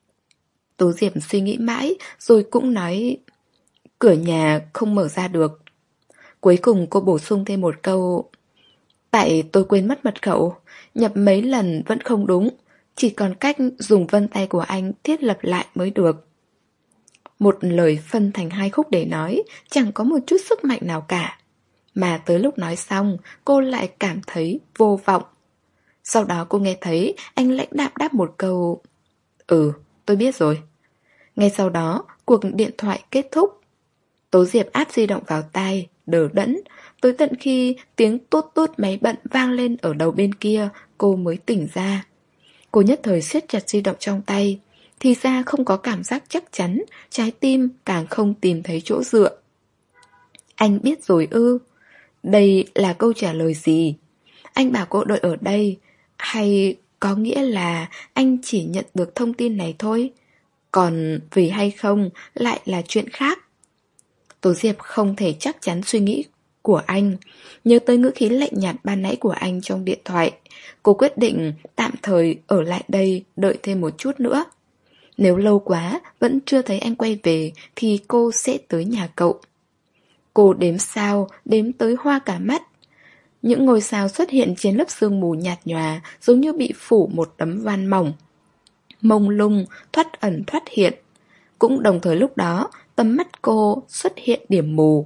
Tố Diệp suy nghĩ mãi rồi cũng nói: Cửa nhà không mở ra được. Cuối cùng cô bổ sung thêm một câu: Tại tôi quên mất mật khẩu, nhập mấy lần vẫn không đúng, chỉ còn cách dùng vân tay của anh thiết lập lại mới được. Một lời phân thành hai khúc để nói, chẳng có một chút sức mạnh nào cả. Mà tới lúc nói xong, cô lại cảm thấy vô vọng. Sau đó cô nghe thấy anh lãnh đạm đáp một câu: Ừ, tôi biết rồi. Ngay sau đó, cuộc điện thoại kết thúc. Tố Diệp áp di động vào tai, đờ đẫn, tới tận khi tiếng tút tút máy bận vang lên ở đầu bên kia, cô mới tỉnh ra. Cô nhất thời siết chặt di động trong tay. Thì ra không có cảm giác chắc chắn, trái tim càng không tìm thấy chỗ dựa. Anh biết rồi ư? Đây là câu trả lời gì? Anh bảo cô đợi ở đây, hay có nghĩa là anh chỉ nhận được thông tin này thôi? Còn vì hay không lại là chuyện khác. Tố Diệp không thể chắc chắn suy nghĩ của anh. Nhớ tới ngữ khí lạnh nhạt ban nãy của anh trong điện thoại, cô quyết định tạm thời ở lại đây đợi thêm một chút nữa. Nếu lâu quá vẫn chưa thấy anh quay về thì cô sẽ tới nhà cậu. Cô đếm sao, đếm tới hoa cả mắt. Những ngôi sao xuất hiện trên lớp sương mù nhạt nhòa, giống như bị phủ một tấm van mỏng, mông lung, thoát ẩn thoát hiện. Cũng đồng thời lúc đó, tầm mắt cô xuất hiện điểm mù.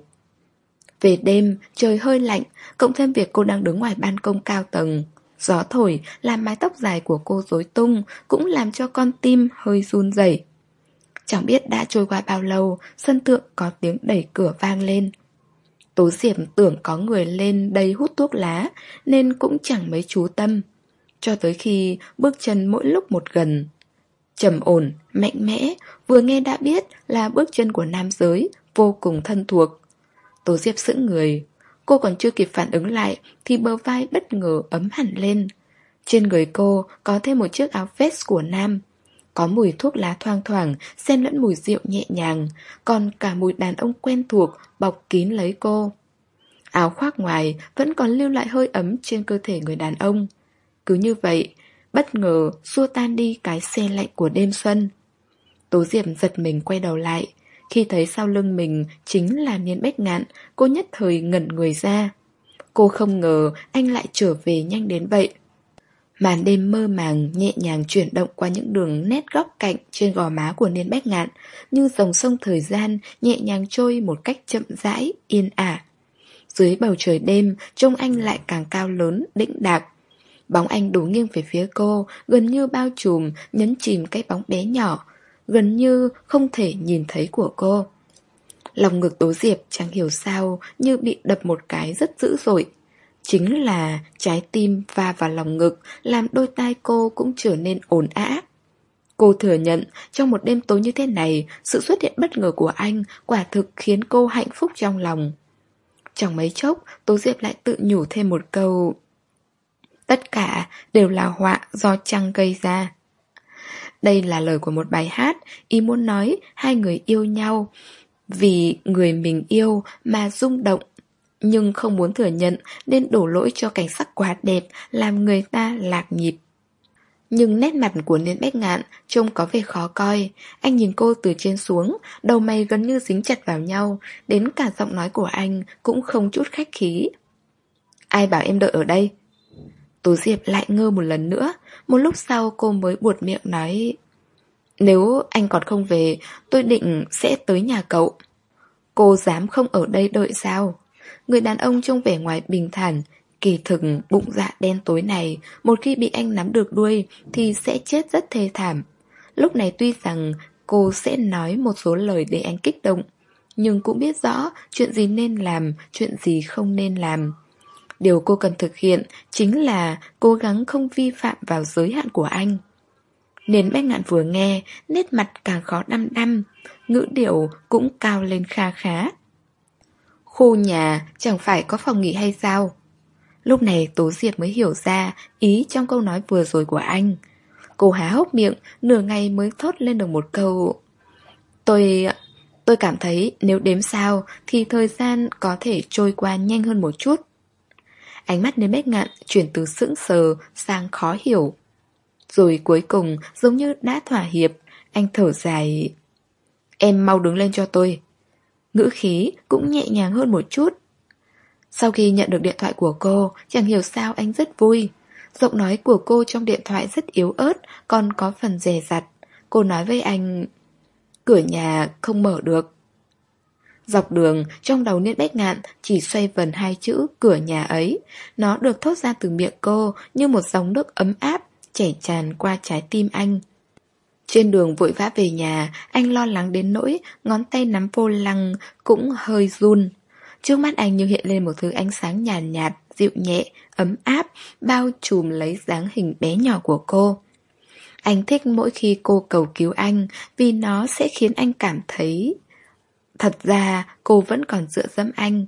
Về đêm, trời hơi lạnh, cộng thêm việc cô đang đứng ngoài ban công cao tầng. Gió thổi làm mái tóc dài của cô rối tung, cũng làm cho con tim hơi run rẩy. Chẳng biết đã trôi qua bao lâu, sân thượng có tiếng đẩy cửa vang lên. Tố Diệp tưởng có người lên đây hút thuốc lá, nên cũng chẳng mấy chú tâm. Cho tới khi bước chân mỗi lúc một gần. Trầm ổn, mạnh mẽ, vừa nghe đã biết là bước chân của nam giới, vô cùng thân thuộc. Tố Diệp sững người. Cô còn chưa kịp phản ứng lại thì bờ vai bất ngờ ấm hẳn lên. Trên người cô có thêm một chiếc áo vest của nam. Có mùi thuốc lá thoang thoảng, xen lẫn mùi rượu nhẹ nhàng, còn cả mùi đàn ông quen thuộc bọc kín lấy cô. Áo khoác ngoài vẫn còn lưu lại hơi ấm trên cơ thể người đàn ông. Cứ như vậy, bất ngờ xua tan đi cái se lạnh của đêm xuân. Tố Diệp giật mình quay đầu lại. Khi thấy sau lưng mình chính là Niên Bách Ngạn, cô nhất thời ngẩn người ra. Cô không ngờ anh lại trở về nhanh đến vậy. Màn đêm mơ màng nhẹ nhàng chuyển động qua những đường nét góc cạnh trên gò má của Niên Bách Ngạn, như dòng sông thời gian nhẹ nhàng trôi một cách chậm rãi, yên ả. Dưới bầu trời đêm, trông anh lại càng cao lớn, đĩnh đạc. Bóng anh đổ nghiêng về phía cô, gần như bao trùm, nhấn chìm cái bóng bé nhỏ, gần như không thể nhìn thấy của cô. Lòng ngực Tố Diệp chẳng hiểu sao như bị đập một cái rất dữ dội. Chính là trái tim va vào lòng ngực làm đôi tai cô cũng trở nên ồn ào. Cô thừa nhận trong một đêm tối như thế này, sự xuất hiện bất ngờ của anh quả thực khiến cô hạnh phúc trong lòng. Chẳng mấy chốc, Tố Diệp lại tự nhủ thêm một câu: tất cả đều là họa do trăng gây ra. Đây là lời của một bài hát, ý muốn nói hai người yêu nhau vì người mình yêu mà rung động, nhưng không muốn thừa nhận nên đổ lỗi cho cảnh sắc quá đẹp làm người ta lạc nhịp. Nhưng nét mặt của Niên Bách Ngạn trông có vẻ khó coi. Anh nhìn cô từ trên xuống, đầu mày gần như dính chặt vào nhau, đến cả giọng nói của anh cũng không chút khách khí. Ai bảo em đợi ở đây? Tố Diệp lại ngơ một lần nữa. Một lúc sau cô mới buột miệng nói: nếu anh còn không về, tôi định sẽ tới nhà cậu. Cô dám không ở đây đợi sao? Người đàn ông trông vẻ ngoài bình thản, kỳ thực bụng dạ đen tối này, một khi bị anh nắm được đuôi thì sẽ chết rất thê thảm. Lúc này tuy rằng cô sẽ nói một số lời để anh kích động, nhưng cũng biết rõ chuyện gì nên làm, chuyện gì không nên làm. Điều cô cần thực hiện chính là cố gắng không vi phạm vào giới hạn của anh. Niên Bách Ngạn vừa nghe, nét mặt càng khó đăm đăm, ngữ điệu cũng cao lên kha khá. Khu nhà chẳng phải có phòng nghỉ hay sao? Lúc này Tố Diệp mới hiểu ra ý trong câu nói vừa rồi của anh. Cô há hốc miệng, nửa ngày mới thốt lên được một câu: Tôi... tôi cảm thấy nếu đếm sao thì thời gian có thể trôi qua nhanh hơn một chút. Ánh mắt Niên Bách Ngạn chuyển từ sững sờ sang khó hiểu. Rồi cuối cùng giống như đã thỏa hiệp, anh thở dài: Em mau đứng lên cho tôi. Ngữ khí cũng nhẹ nhàng hơn một chút. Sau khi nhận được điện thoại của cô, chẳng hiểu sao anh rất vui. Giọng nói của cô trong điện thoại rất yếu ớt, còn có phần dè dặt. Cô nói với anh: cửa nhà không mở được. Dọc đường, trong đầu Niên Bách Ngạn chỉ xoay vần hai chữ cửa nhà ấy. Nó được thốt ra từ miệng cô như một dòng nước ấm áp chảy tràn qua trái tim anh. Trên đường vội vã về nhà, anh lo lắng đến nỗi ngón tay nắm vô lăng cũng hơi run. Trước mắt anh như hiện lên một thứ ánh sáng nhàn nhạt, nhạt, dịu nhẹ, ấm áp, bao trùm lấy dáng hình bé nhỏ của cô. Anh thích mỗi khi cô cầu cứu anh, vì nó sẽ khiến anh cảm thấy thật ra cô vẫn còn dựa dẫm anh.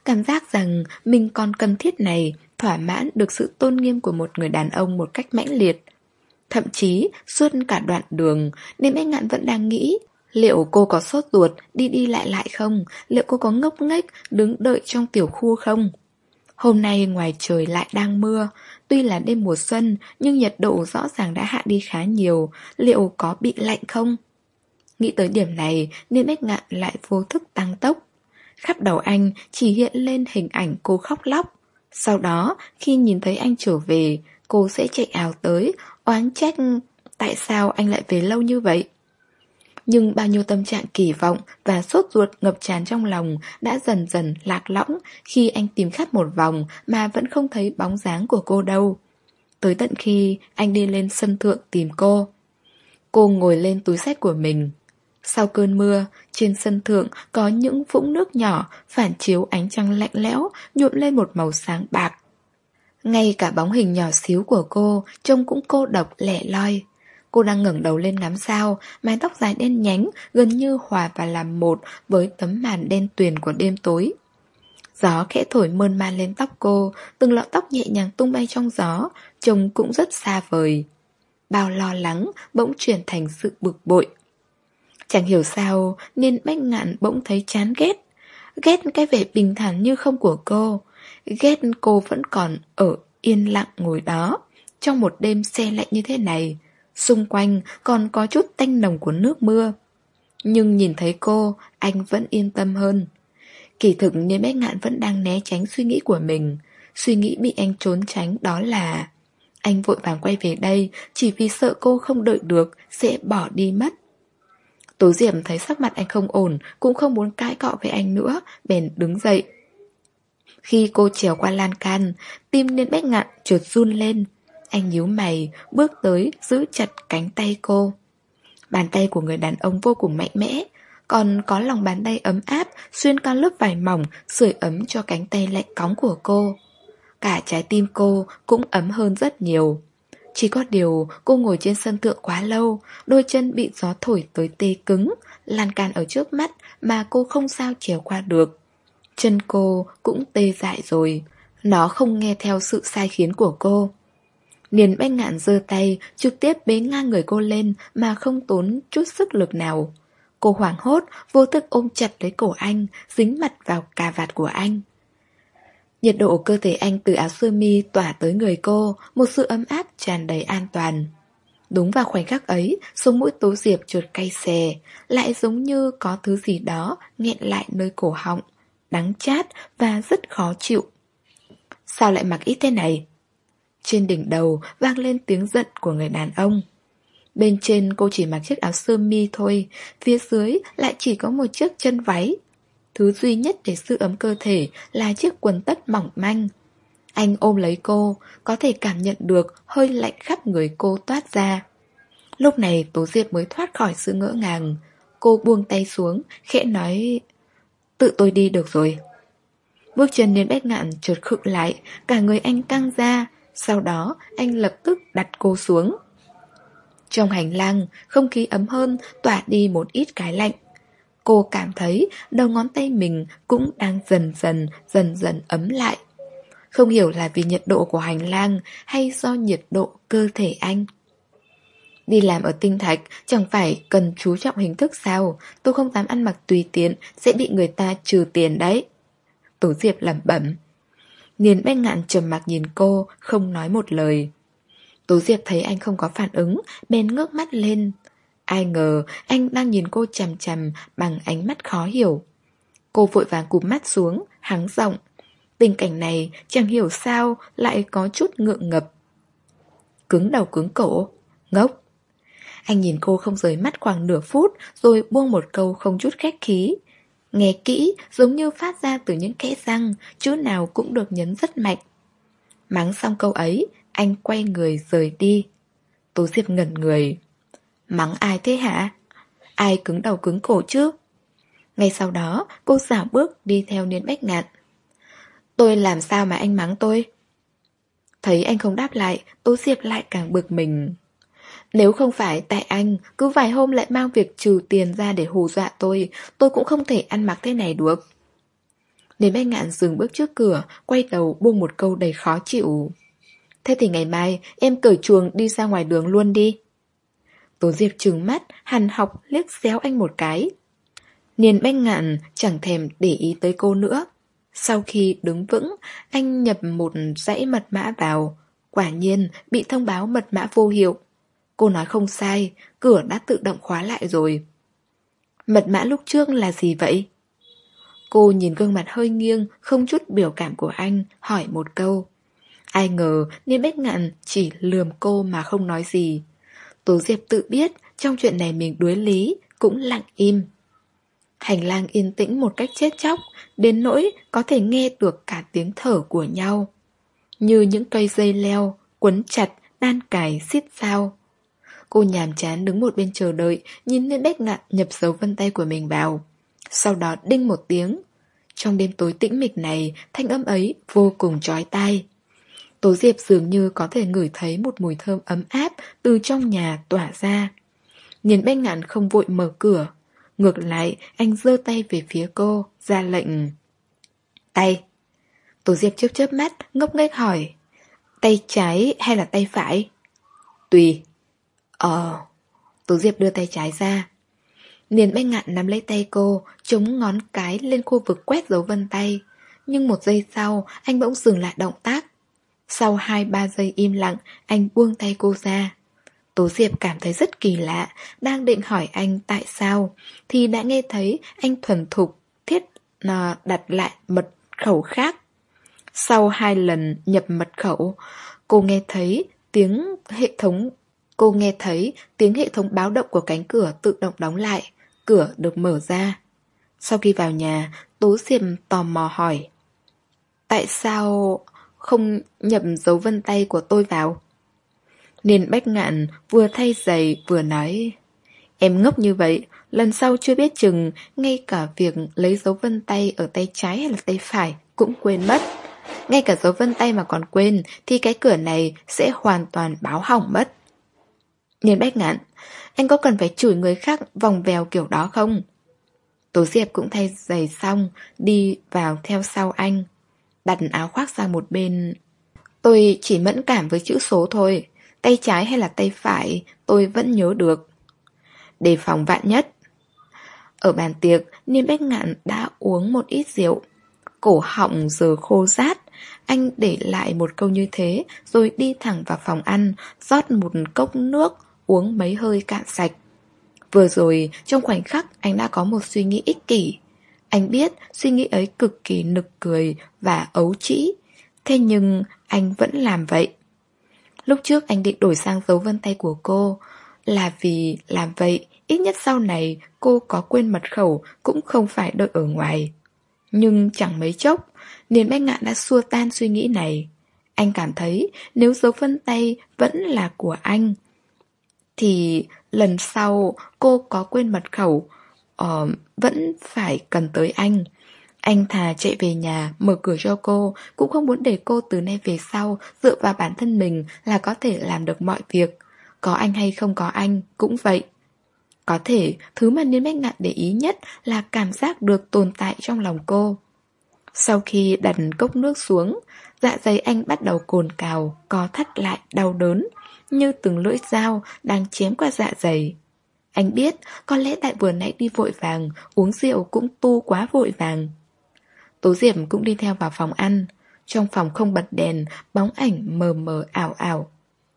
cảm giác rằng mình còn cần thiết này, thỏa mãn được sự tôn nghiêm của một người đàn ông một cách mãnh liệt. Thậm chí, suốt cả đoạn đường, Niêm Bách Ngạn vẫn đang nghĩ, liệu cô có sốt ruột, đi đi lại lại không? Liệu cô có ngốc nghếch, đứng đợi trong tiểu khu không? Hôm nay ngoài trời lại đang mưa, tuy là đêm mùa xuân, nhưng nhiệt độ rõ ràng đã hạ đi khá nhiều, liệu có bị lạnh không? Nghĩ tới điểm này, Niêm Bách Ngạn lại vô thức tăng tốc. Khắp đầu anh chỉ hiện lên hình ảnh cô khóc lóc. Sau đó, khi nhìn thấy anh trở về, cô sẽ chạy ào tới, oán trách tại sao anh lại về lâu như vậy. Nhưng bao nhiêu tâm trạng kỳ vọng và sốt ruột ngập tràn trong lòng đã dần dần lạc lõng khi anh tìm khắp một vòng mà vẫn không thấy bóng dáng của cô đâu. Tới tận khi anh đi lên sân thượng tìm cô. Cô ngồi lên túi xách của mình. Sau cơn mưa, trên sân thượng có những vũng nước nhỏ phản chiếu ánh trăng lạnh lẽo, nhuộm lên một màu sáng bạc. Ngay cả bóng hình nhỏ xíu của cô trông cũng cô độc lẻ loi. Cô đang ngẩng đầu lên ngắm sao, mái tóc dài đen nhánh gần như hòa vào làm một với tấm màn đen tuyền của đêm tối. Gió khẽ thổi mơn man lên tóc cô, từng lọn tóc nhẹ nhàng tung bay trong gió, trông cũng rất xa vời. Bao lo lắng bỗng chuyển thành sự bực bội. Chẳng hiểu sao nên Bách Ngạn bỗng thấy chán ghét. Ghét cái vẻ bình thản như không của cô. Ghét cô vẫn còn ở yên lặng ngồi đó trong một đêm se lạnh như thế này. Xung quanh còn có chút tanh nồng của nước mưa. Nhưng nhìn thấy cô, anh vẫn yên tâm hơn. Kỳ thực Niêm Bách Ngạn vẫn đang né tránh suy nghĩ của mình. Suy nghĩ bị anh trốn tránh đó là anh vội vàng quay về đây chỉ vì sợ cô không đợi được sẽ bỏ đi mất. Tố Diệm thấy sắc mặt anh không ổn, cũng không muốn cãi cọ với anh nữa, bèn đứng dậy. Khi cô trèo qua lan can, tim Niên Bách Ngạn chợt run lên. Anh nhíu mày, bước tới giữ chặt cánh tay cô. Bàn tay của người đàn ông vô cùng mạnh mẽ, còn có lòng bàn tay ấm áp xuyên qua lớp vải mỏng sưởi ấm cho cánh tay lạnh cóng của cô. Cả trái tim cô cũng ấm hơn rất nhiều. Chỉ có điều cô ngồi trên sân thượng quá lâu, đôi chân bị gió thổi tới tê cứng, lan can ở trước mắt mà cô không sao trèo qua được. Chân cô cũng tê dại rồi, nó không nghe theo sự sai khiến của cô. Niên Bách Ngạn giơ tay trực tiếp bế ngang người cô lên mà không tốn chút sức lực nào. Cô hoảng hốt, vô thức ôm chặt lấy cổ anh, dính mặt vào cà vạt của anh. Nhiệt độ cơ thể anh từ áo sơ mi tỏa tới người cô, một sự ấm áp tràn đầy an toàn. Đúng vào khoảnh khắc ấy, sống mũi Tố Diệp chợt cay xè, lại giống như có thứ gì đó nghẹn lại nơi cổ họng, đắng chát và rất khó chịu. Sao lại mặc ít thế này? Trên đỉnh đầu vang lên tiếng giận của người đàn ông. Bên trên cô chỉ mặc chiếc áo sơ mi thôi, phía dưới lại chỉ có một chiếc chân váy. Thứ duy nhất để giữ ấm cơ thể là chiếc quần tất mỏng manh. Anh ôm lấy cô, có thể cảm nhận được hơi lạnh khắp người cô toát ra. Lúc này Tố Diệp mới thoát khỏi sự ngỡ ngàng. Cô buông tay xuống, khẽ nói: "Tự tôi đi được rồi." Bước chân Niên Bách Ngạn chợt khựng lại, cả người anh căng ra. Sau đó anh lập tức đặt cô xuống. Trong hành lang, không khí ấm hơn, tỏa đi một ít cái lạnh. Cô cảm thấy đầu ngón tay mình cũng đang dần dần, dần dần ấm lại. Không hiểu là vì nhiệt độ của hành lang hay do nhiệt độ cơ thể anh. Đi làm ở Tinh Thạch chẳng phải cần chú trọng hình thức sao? Tôi không dám ăn mặc tùy tiện, sẽ bị người ta trừ tiền đấy. Tố Diệp lẩm bẩm. Niên Bách Ngạn trầm mặc nhìn cô, không nói một lời. Tố Diệp thấy anh không có phản ứng, bèn ngước mắt lên. Ai ngờ anh đang nhìn cô chằm chằm bằng ánh mắt khó hiểu. Cô vội vàng cụp mắt xuống, hắng giọng. Tình cảnh này chẳng hiểu sao lại có chút ngượng ngập. Cứng đầu cứng cổ, ngốc. Anh nhìn cô không rời mắt khoảng nửa phút, rồi buông một câu không chút khách khí. Nghe kỹ, giống như phát ra từ những kẽ răng, chữ nào cũng được nhấn rất mạnh. Mắng xong câu ấy, anh quay người rời đi. Tố Diệp ngẩn người. Mắng ai thế hả? Ai cứng đầu cứng cổ chứ? Ngay sau đó, cô xảo bước đi theo Niên Bách Ngạn. Tôi làm sao mà anh mắng tôi? Thấy anh không đáp lại, Tố Diệp lại càng bực mình. Nếu không phải tại anh, cứ vài hôm lại mang việc trừ tiền ra để hù dọa tôi, tôi cũng không thể ăn mặc thế này được. Nên Bách Ngạn dừng bước trước cửa, quay đầu buông một câu đầy khó chịu. Thế thì ngày mai em cởi chuồng đi ra ngoài đường luôn đi. Tố Diệp trừng mắt, hằn học liếc xéo anh một cái. Niên Bách Ngạn chẳng thèm để ý tới cô nữa. Sau khi đứng vững, anh nhập một dãy mật mã vào. Quả nhiên bị thông báo mật mã vô hiệu. Cô nói không sai, cửa đã tự động khóa lại rồi. Mật mã lúc trước là gì vậy? Cô nhìn gương mặt hơi nghiêng, không chút biểu cảm của anh, hỏi một câu. Ai ngờ Niên Bách Ngạn chỉ lườm cô mà không nói gì. Tố Diệp tự biết trong chuyện này mình đuối lý, cũng lặng im. Hành lang yên tĩnh một cách chết chóc, đến nỗi có thể nghe được cả tiếng thở của nhau. Như những cây dây leo, quấn chặt, đan cài, xiết dao. Cô nhàm chán đứng một bên chờ đợi, nhìn Niên Bách Ngạn nhập dấu vân tay của mình vào. Sau đó đinh một tiếng. Trong đêm tối tĩnh mịch này, thanh âm ấy vô cùng chói tai. Tố Diệp dường như có thể ngửi thấy một mùi thơm ấm áp từ trong nhà tỏa ra. Niên Bách Ngạn không vội mở cửa. Ngược lại, anh giơ tay về phía cô, ra lệnh. Tay. Tố Diệp chớp chớp mắt, ngốc nghếch hỏi. Tay trái hay là tay phải? Tùy. Ờ. Tố Diệp đưa tay trái ra. Niên Bách Ngạn nắm lấy tay cô, chống ngón cái lên khu vực quét dấu vân tay. Nhưng một giây sau, anh bỗng dừng lại động tác. Sau hai ba giây im lặng, anh buông tay cô ra. Tố Diệp cảm thấy rất kỳ lạ, đang định hỏi anh tại sao, thì đã nghe thấy anh thuần thục thiết à, đặt lại mật khẩu khác. Sau hai lần nhập mật khẩu, cô nghe thấy tiếng hệ thống cô nghe thấy tiếng hệ thống báo động của cánh cửa tự động đóng lại, cửa được mở ra. Sau khi vào nhà, Tố Diệp tò mò hỏi. Tại sao không nhập dấu vân tay của tôi vào? Niên Bách Ngạn vừa thay giày vừa nói. Em ngốc như vậy, lần sau chưa biết chừng, ngay cả việc lấy dấu vân tay ở tay trái hay là tay phải cũng quên mất. Ngay cả dấu vân tay mà còn quên thì cái cửa này sẽ hoàn toàn báo hỏng mất. Niên Bách Ngạn, anh có cần phải chửi người khác vòng vèo kiểu đó không? Tố Diệp cũng thay giày xong, đi vào theo sau anh. Đặt áo khoác sang một bên. Tôi chỉ mẫn cảm với chữ số thôi. Tay trái hay là tay phải, tôi vẫn nhớ được. Đề phòng vạn nhất. Ở bàn tiệc, Niên Bách Ngạn đã uống một ít rượu. Cổ họng giờ khô rát. Anh để lại một câu như thế, rồi đi thẳng vào phòng ăn, rót một cốc nước, uống mấy hơi cạn sạch. Vừa rồi, trong khoảnh khắc, anh đã có một suy nghĩ ích kỷ. Anh biết suy nghĩ ấy cực kỳ nực cười và ấu trĩ. Thế nhưng anh vẫn làm vậy. Lúc trước anh định đổi sang dấu vân tay của cô là vì làm vậy ít nhất sau này cô có quên mật khẩu cũng không phải đợi ở ngoài. Nhưng chẳng mấy chốc, Niên Bách Ngạn đã xua tan suy nghĩ này. Anh cảm thấy nếu dấu vân tay vẫn là của anh thì lần sau cô có quên mật khẩu uh, vẫn phải cần tới anh. Anh thà chạy về nhà mở cửa cho cô, cũng không muốn để cô từ nay về sau dựa vào bản thân mình là có thể làm được mọi việc. Có anh hay không có anh cũng vậy. Có thể thứ mà Niên Bách Ngạn để ý nhất là cảm giác được tồn tại trong lòng cô. Sau khi đặt cốc nước xuống, dạ dày anh bắt đầu cồn cào, co thắt lại đau đớn, như từng lưỡi dao đang chém qua dạ dày. Anh biết có lẽ tại vừa nãy đi vội vàng, uống rượu cũng tu quá vội vàng. Tố Diệp cũng đi theo vào phòng ăn. Trong phòng không bật đèn, bóng ảnh mờ mờ ảo ảo.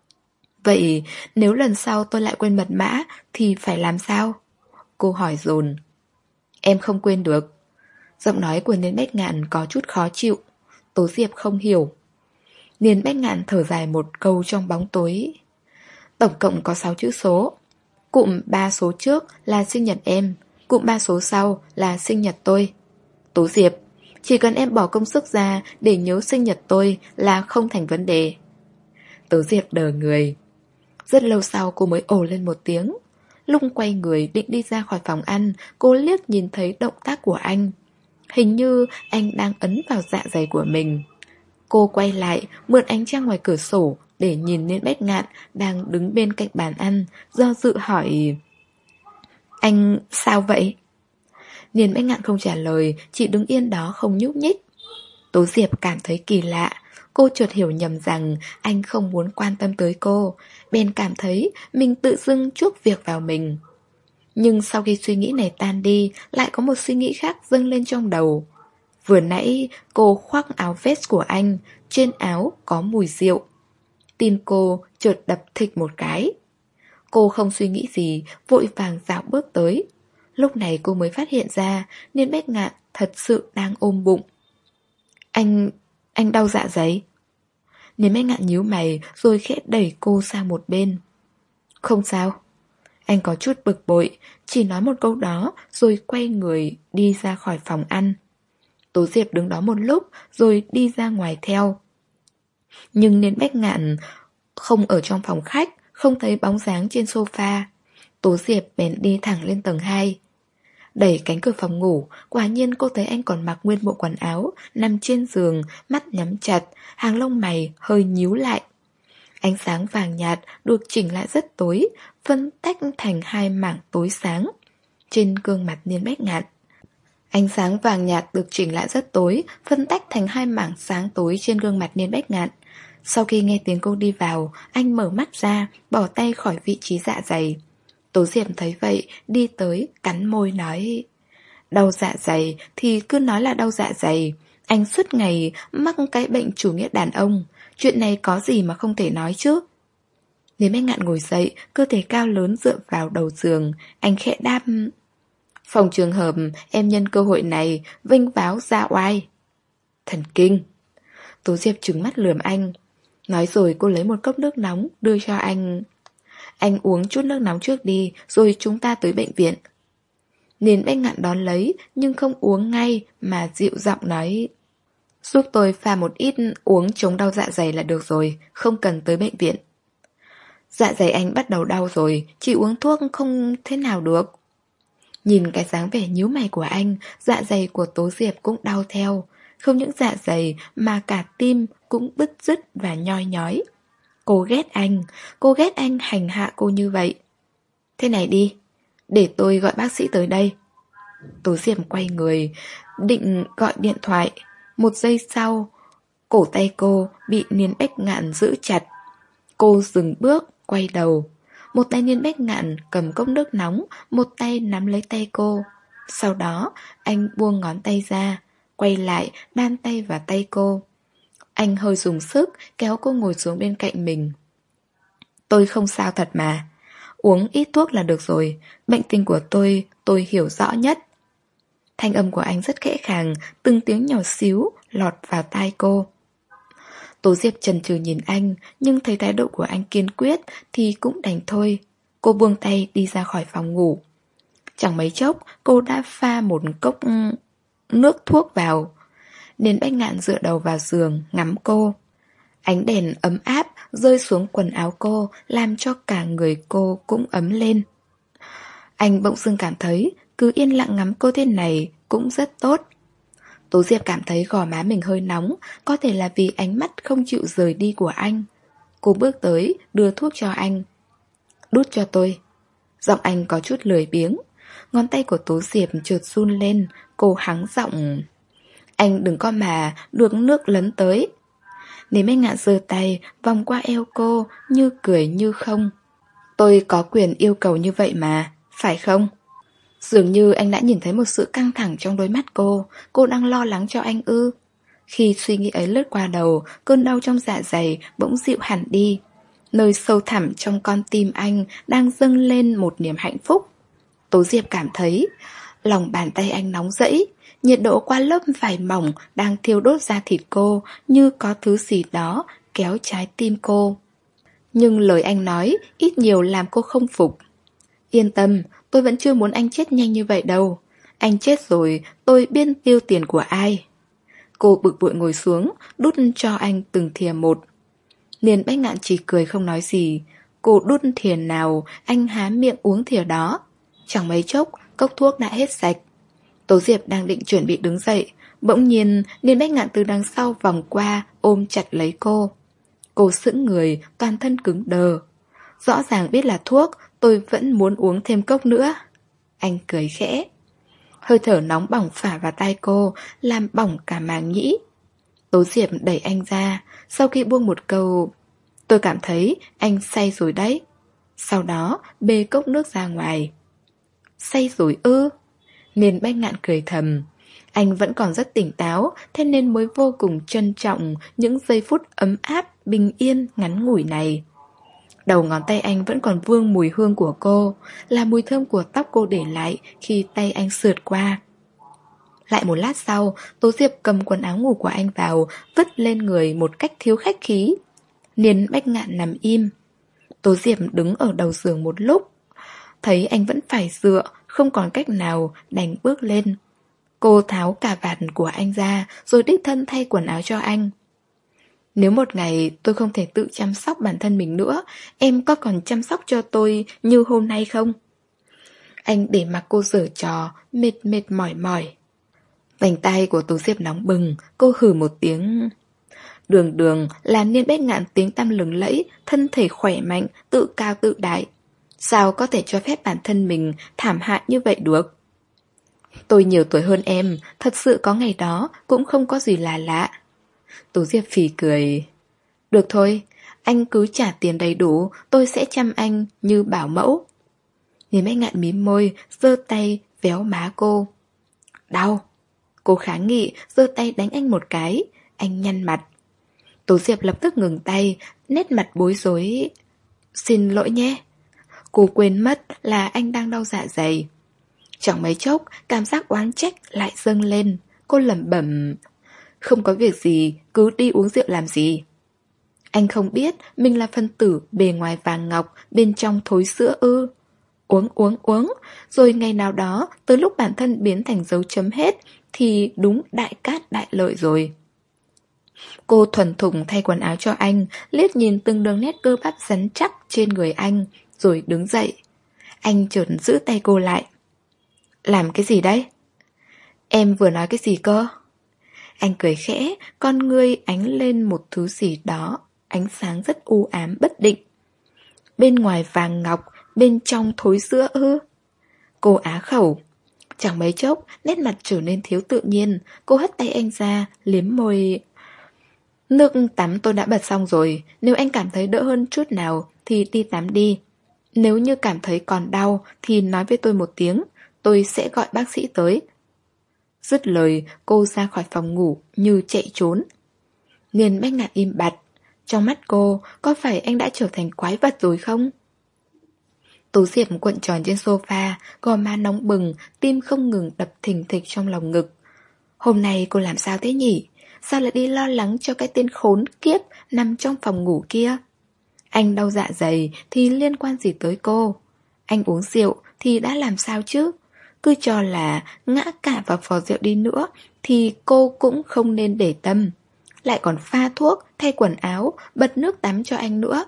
Vậy nếu lần sau tôi lại quên mật mã thì phải làm sao? Cô hỏi dồn. Em không quên được. Giọng nói của Niên Bách Ngạn có chút khó chịu. Tố Diệp không hiểu. Niên Bách Ngạn thở dài một câu trong bóng tối. Tổng cộng có sáu chữ số. Cụm ba số trước là sinh nhật em, cụm ba số sau là sinh nhật tôi. Tố Diệp, chỉ cần em bỏ công sức ra để nhớ sinh nhật tôi là không thành vấn đề. Tố Diệp đờ người. Rất lâu sau cô mới ồ lên một tiếng. Lúc quay người định đi ra khỏi phòng ăn, cô liếc nhìn thấy động tác của anh. Hình như anh đang ấn vào dạ dày của mình. Cô quay lại, mượn ánh trăng ngoài cửa sổ để nhìn Niên Bách Ngạn đang đứng bên cạnh bàn ăn, do dự hỏi. Anh sao vậy? Niên Bách Ngạn không trả lời, chỉ đứng yên đó không nhúc nhích. Tố Diệp cảm thấy kỳ lạ. Cô chợt hiểu nhầm rằng anh không muốn quan tâm tới cô, bèn cảm thấy mình tự dưng chuốc việc vào mình. Nhưng sau khi suy nghĩ này tan đi, lại có một suy nghĩ khác dâng lên trong đầu. Vừa nãy cô khoác áo vest của anh, trên áo có mùi rượu. Tim cô chợt đập thịch một cái. Cô không suy nghĩ gì, vội vàng dạo bước tới. Lúc này cô mới phát hiện ra Niên Bách Ngạn thật sự đang ôm bụng. Anh... anh đau dạ dày. Niên Bách Ngạn nhíu mày rồi khẽ đẩy cô sang một bên. Không sao. Anh có chút bực bội, chỉ nói một câu đó rồi quay người đi ra khỏi phòng ăn. Tố Diệp đứng đó một lúc rồi đi ra ngoài theo. Nhưng Niên Bách Ngạn không ở trong phòng khách, không thấy bóng dáng trên sofa. Tố Diệp bèn đi thẳng lên tầng hai. Đẩy cánh cửa phòng ngủ, quả nhiên cô thấy anh còn mặc nguyên bộ quần áo, nằm trên giường, mắt nhắm chặt, hàng lông mày hơi nhíu lại. Ánh sáng vàng nhạt được chỉnh lại rất tối, phân tách thành hai mảng tối sáng trên gương mặt Niên Bách Ngạn. Ánh sáng vàng nhạt được chỉnh lại rất tối, phân tách thành hai mảng sáng tối trên gương mặt Niên Bách Ngạn. Sau khi nghe tiếng cô đi vào, anh mở mắt ra, bỏ tay khỏi vị trí dạ dày. Tố Diệp thấy vậy, đi tới, cắn môi nói: đau dạ dày thì cứ nói là đau dạ dày. Anh suốt ngày mắc cái bệnh chủ nghĩa đàn ông. Chuyện này có gì mà không thể nói chứ. Niên Bách Ngạn ngồi dậy, cơ thể cao lớn dựa vào đầu giường. Anh khẽ đáp: phòng trường hợp em nhân cơ hội này vênh váo ra oai. Thần kinh. Tố Diệp trừng mắt lườm anh. Nói rồi cô lấy một cốc nước nóng đưa cho anh. Anh uống chút nước nóng trước đi, rồi chúng ta tới bệnh viện. Niên Bách Ngạn đón lấy, nhưng không uống ngay, mà dịu giọng nói: giúp tôi pha một ít uống chống đau dạ dày là được rồi, không cần tới bệnh viện. Dạ dày anh bắt đầu đau rồi, chỉ uống thuốc không thế nào được. Nhìn cái dáng vẻ nhíu mày của anh, dạ dày của Tố Diệp cũng đau theo. Không những dạ dày mà cả tim cũng bứt rứt và nhoi nhói. Cô ghét anh, cô ghét anh hành hạ cô như vậy. Thế này đi, để tôi gọi bác sĩ tới đây. Tố Diệp quay người, định gọi điện thoại. Một giây sau, cổ tay cô bị Niên Bách Ngạn giữ chặt. Cô dừng bước, quay đầu. Một tay Niên Bách Ngạn cầm cốc nước nóng, một tay nắm lấy tay cô. Sau đó, anh buông ngón tay ra, quay lại, đan tay vào tay cô. Anh hơi dùng sức, kéo cô ngồi xuống bên cạnh mình. Tôi không sao thật mà. Uống ít thuốc là được rồi. Bệnh tình của tôi, tôi hiểu rõ nhất. Thanh âm của anh rất khẽ khàng, từng tiếng nhỏ xíu lọt vào tai cô. Tố Diệp chần chừ nhìn anh, nhưng thấy thái độ của anh kiên quyết thì cũng đành thôi. Cô buông tay đi ra khỏi phòng ngủ. Chẳng mấy chốc, cô đã pha một cốc nước thuốc vào. Niên Bách Ngạn dựa đầu vào giường, ngắm cô. Ánh đèn ấm áp rơi xuống quần áo cô, làm cho cả người cô cũng ấm lên. Anh bỗng dưng cảm thấy cứ yên lặng ngắm cô thế này cũng rất tốt. Tố Diệp cảm thấy gò má mình hơi nóng, có thể là vì ánh mắt không chịu rời đi của anh. Cô bước tới, đưa thuốc cho anh. Đút cho tôi. Giọng anh có chút lười biếng. Ngón tay của Tố Diệp trượt run lên, cô hắng giọng: anh đừng có mà được nước lấn tới. Niên Bách Ngạn giơ tay vòng qua eo cô, như cười như không. Tôi có quyền yêu cầu như vậy mà, phải không? Dường như anh đã nhìn thấy một sự căng thẳng trong đôi mắt cô. Cô đang lo lắng cho anh ư? Khi suy nghĩ ấy lướt qua đầu, cơn đau trong dạ dày bỗng dịu hẳn đi. Nơi sâu thẳm trong con tim anh đang dâng lên một niềm hạnh phúc. Tố Diệp cảm thấy lòng bàn tay anh nóng rẫy. Nhiệt độ qua lớp vải mỏng đang thiêu đốt da thịt cô, như có thứ gì đó kéo trái tim cô. Nhưng lời anh nói ít nhiều làm cô không phục. Yên tâm, tôi vẫn chưa muốn anh chết nhanh như vậy đâu. Anh chết rồi, tôi biết tiêu tiền của ai. Cô bực bội ngồi xuống, đút cho anh từng thìa một. Niên Bách Ngạn chỉ cười không nói gì. Cô đút thìa nào, anh há miệng uống thìa đó. Chẳng mấy chốc, cốc thuốc đã hết sạch. Tố Diệp đang định chuẩn bị đứng dậy, bỗng nhiên Niên Bách Ngạn từ đằng sau vòng qua, ôm chặt lấy cô. Cô sững người, toàn thân cứng đờ. Rõ ràng biết là thuốc, tôi vẫn muốn uống thêm cốc nữa. Anh cười khẽ. Hơi thở nóng bỏng phả vào tai cô, làm bỏng cả màng nhĩ. Tố Diệp đẩy anh ra, sau khi buông một câu, tôi cảm thấy anh say rồi đấy. Sau đó bê cốc nước ra ngoài. Say rồi ư? Miền Bách Ngạn cười thầm. Anh vẫn còn rất tỉnh táo, thế nên mới vô cùng trân trọng những giây phút ấm áp, bình yên, ngắn ngủi này. Đầu ngón tay anh vẫn còn vương mùi hương của cô, là mùi thơm của tóc cô để lại khi tay anh sượt qua. Lại một lát sau, Tố Diệp cầm quần áo ngủ của anh vào, vứt lên người một cách thiếu khách khí. Niên Bách Ngạn nằm im. Tố Diệp đứng ở đầu giường một lúc. Thấy anh vẫn phải dựa, không còn cách nào, đành bước lên. Cô tháo cà vạt của anh ra, rồi đích thân thay quần áo cho anh. Nếu một ngày tôi không thể tự chăm sóc bản thân mình nữa, em có còn chăm sóc cho tôi như hôm nay không? Anh để mặc cô giở trò, mệt mệt mỏi mỏi. Vành tay của Tố Diệp nóng bừng, cô hừ một tiếng. Đường đường là Niên Bách Ngạn tiếng tăm lừng lẫy, thân thể khỏe mạnh, tự cao tự đại. Sao có thể cho phép bản thân mình thảm hại như vậy được? Tôi nhiều tuổi hơn em, thật sự có ngày đó cũng không có gì là lạ. Tố Diệp phì cười. Được thôi, anh cứ trả tiền đầy đủ, tôi sẽ chăm anh như bảo mẫu. Niên Bách Ngạn mím môi, giơ tay véo má cô. Đau. Cô kháng nghị, giơ tay đánh anh một cái. Anh nhăn mặt. Tố Diệp lập tức ngừng tay, nét mặt bối rối. Xin lỗi nhé. Cô quên mất là anh đang đau dạ dày. Chẳng mấy chốc, cảm giác oán trách lại dâng lên. Cô lẩm bẩm. Không có việc gì, cứ đi uống rượu làm gì. Anh không biết mình là phân tử bề ngoài vàng ngọc, bên trong thối sữa ư. Uống uống uống, rồi ngày nào đó, tới lúc bản thân biến thành dấu chấm hết, thì đúng đại cát đại lợi rồi. Cô thuần thục thay quần áo cho anh, liếc nhìn từng đường nét cơ bắp rắn chắc trên người anh, rồi đứng dậy. Anh chợt giữ tay cô lại. Làm cái gì đấy? Em vừa nói cái gì cơ? Anh cười khẽ, con ngươi ánh lên một thứ gì đó, ánh sáng rất u ám bất định. Bên ngoài vàng ngọc, bên trong thối sữa ư? Cô á khẩu. Chẳng mấy chốc, nét mặt trở nên thiếu tự nhiên. Cô hất tay anh ra, liếm môi. Nước tắm tôi đã bật xong rồi. Nếu anh cảm thấy đỡ hơn chút nào thì đi tắm đi. Nếu như cảm thấy còn đau thì nói với tôi một tiếng, tôi sẽ gọi bác sĩ tới. Dứt lời, cô ra khỏi phòng ngủ như chạy trốn. Niên Bách Ngạn im bặt. Trong mắt cô, có phải anh đã trở thành quái vật rồi không? Tố Diệp cuộn tròn trên sofa, gò má nóng bừng, tim không ngừng đập thình thịch trong lòng ngực. Hôm nay cô làm sao thế nhỉ? Sao lại đi lo lắng cho cái tên khốn kiếp nằm trong phòng ngủ kia? Anh đau dạ dày thì liên quan gì tới cô? Anh uống rượu thì đã làm sao chứ? Cứ cho là ngã cả vào vò rượu đi nữa thì cô cũng không nên để tâm. Lại còn pha thuốc, thay quần áo, bật nước tắm cho anh nữa.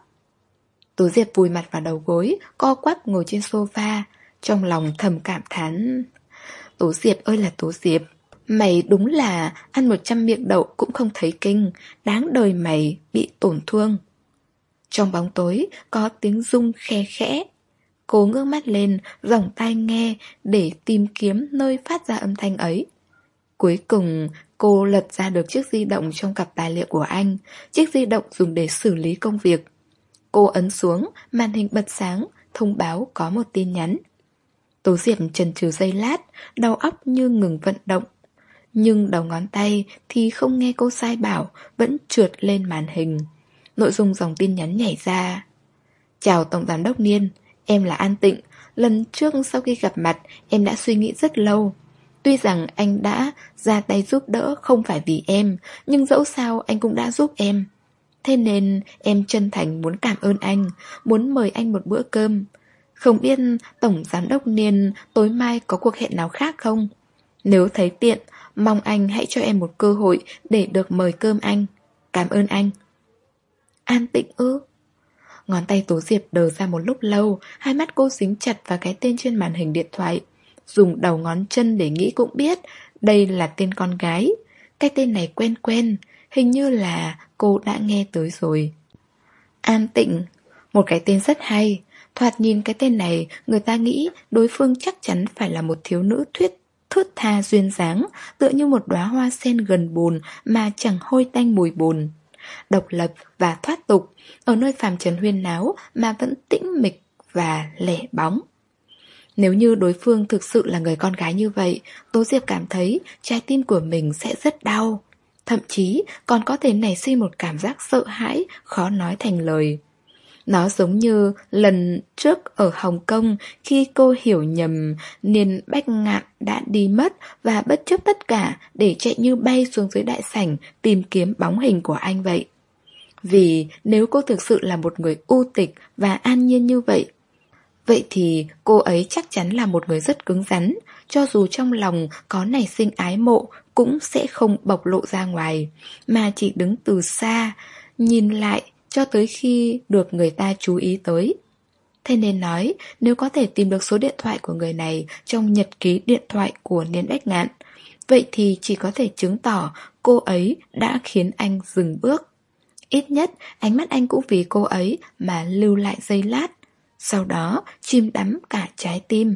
Tố Diệp vùi mặt vào đầu gối, co quắp ngồi trên sofa, trong lòng thầm cảm thán. Tố Diệp ơi là Tố Diệp, mày đúng là ăn một trăm miệng đậu cũng không thấy kinh, đáng đời mày bị tổn thương. Trong bóng tối có tiếng rung khe khẽ. Cô ngước mắt lên, dòng tai nghe để tìm kiếm nơi phát ra âm thanh ấy. Cuối cùng, cô lật ra được chiếc di động trong cặp tài liệu của anh, chiếc di động dùng để xử lý công việc. Cô ấn xuống, màn hình bật sáng, thông báo có một tin nhắn. Tố Diệp chần chừ giây lát, đầu óc như ngừng vận động. Nhưng đầu ngón tay thì không nghe cô sai bảo, vẫn trượt lên màn hình. Nội dung dòng tin nhắn nhảy ra. Chào Tổng Giám đốc Niên, em là An Tịnh. Lần trước sau khi gặp mặt, em đã suy nghĩ rất lâu. Tuy rằng anh đã ra tay giúp đỡ không phải vì em, nhưng dẫu sao anh cũng đã giúp em. Thế nên em chân thành muốn cảm ơn anh, muốn mời anh một bữa cơm. Không biết Tổng Giám đốc Niên tối mai có cuộc hẹn nào khác không? Nếu thấy tiện, mong anh hãy cho em một cơ hội để được mời cơm anh. Cảm ơn anh. An Tịnh ư? Ngón tay Tố Diệp đờ ra một lúc lâu, hai mắt cô dính chặt vào cái tên trên màn hình điện thoại. Dùng đầu ngón chân để nghĩ cũng biết đây là tên con gái. Cái tên này quen quen, hình như là cô đã nghe tới rồi. An Tịnh, một cái tên rất hay. Thoạt nhìn cái tên này, người ta nghĩ đối phương chắc chắn phải là một thiếu nữ thuyết thướt tha duyên dáng, tựa như một đóa hoa sen gần bùn mà chẳng hôi tanh mùi bùn. Độc lập và thoát tục, ở nơi phàm trần huyên náo mà vẫn tĩnh mịch và lẻ bóng. Nếu như đối phương thực sự là người con gái như vậy, Tố Diệp cảm thấy trái tim của mình sẽ rất đau. Thậm chí còn có thể nảy sinh một cảm giác sợ hãi, khó nói thành lời. Nó giống như lần trước ở Hồng Kông khi cô hiểu nhầm Niên Bách Ngạn đã đi mất và bất chấp tất cả để chạy như bay xuống dưới đại sảnh tìm kiếm bóng hình của anh vậy. Vì nếu cô thực sự là một người u tịch và an nhiên như vậy, vậy thì cô ấy chắc chắn là một người rất cứng rắn, cho dù trong lòng có nảy sinh ái mộ cũng sẽ không bộc lộ ra ngoài, mà chỉ đứng từ xa, nhìn lại cho tới khi được người ta chú ý tới. Thế nên nói, nếu có thể tìm được số điện thoại của người này trong nhật ký điện thoại của Niên Bách Ngạn, vậy thì chỉ có thể chứng tỏ cô ấy đã khiến anh dừng bước. Ít nhất, ánh mắt anh cũng vì cô ấy mà lưu lại giây lát, sau đó chìm đắm cả trái tim.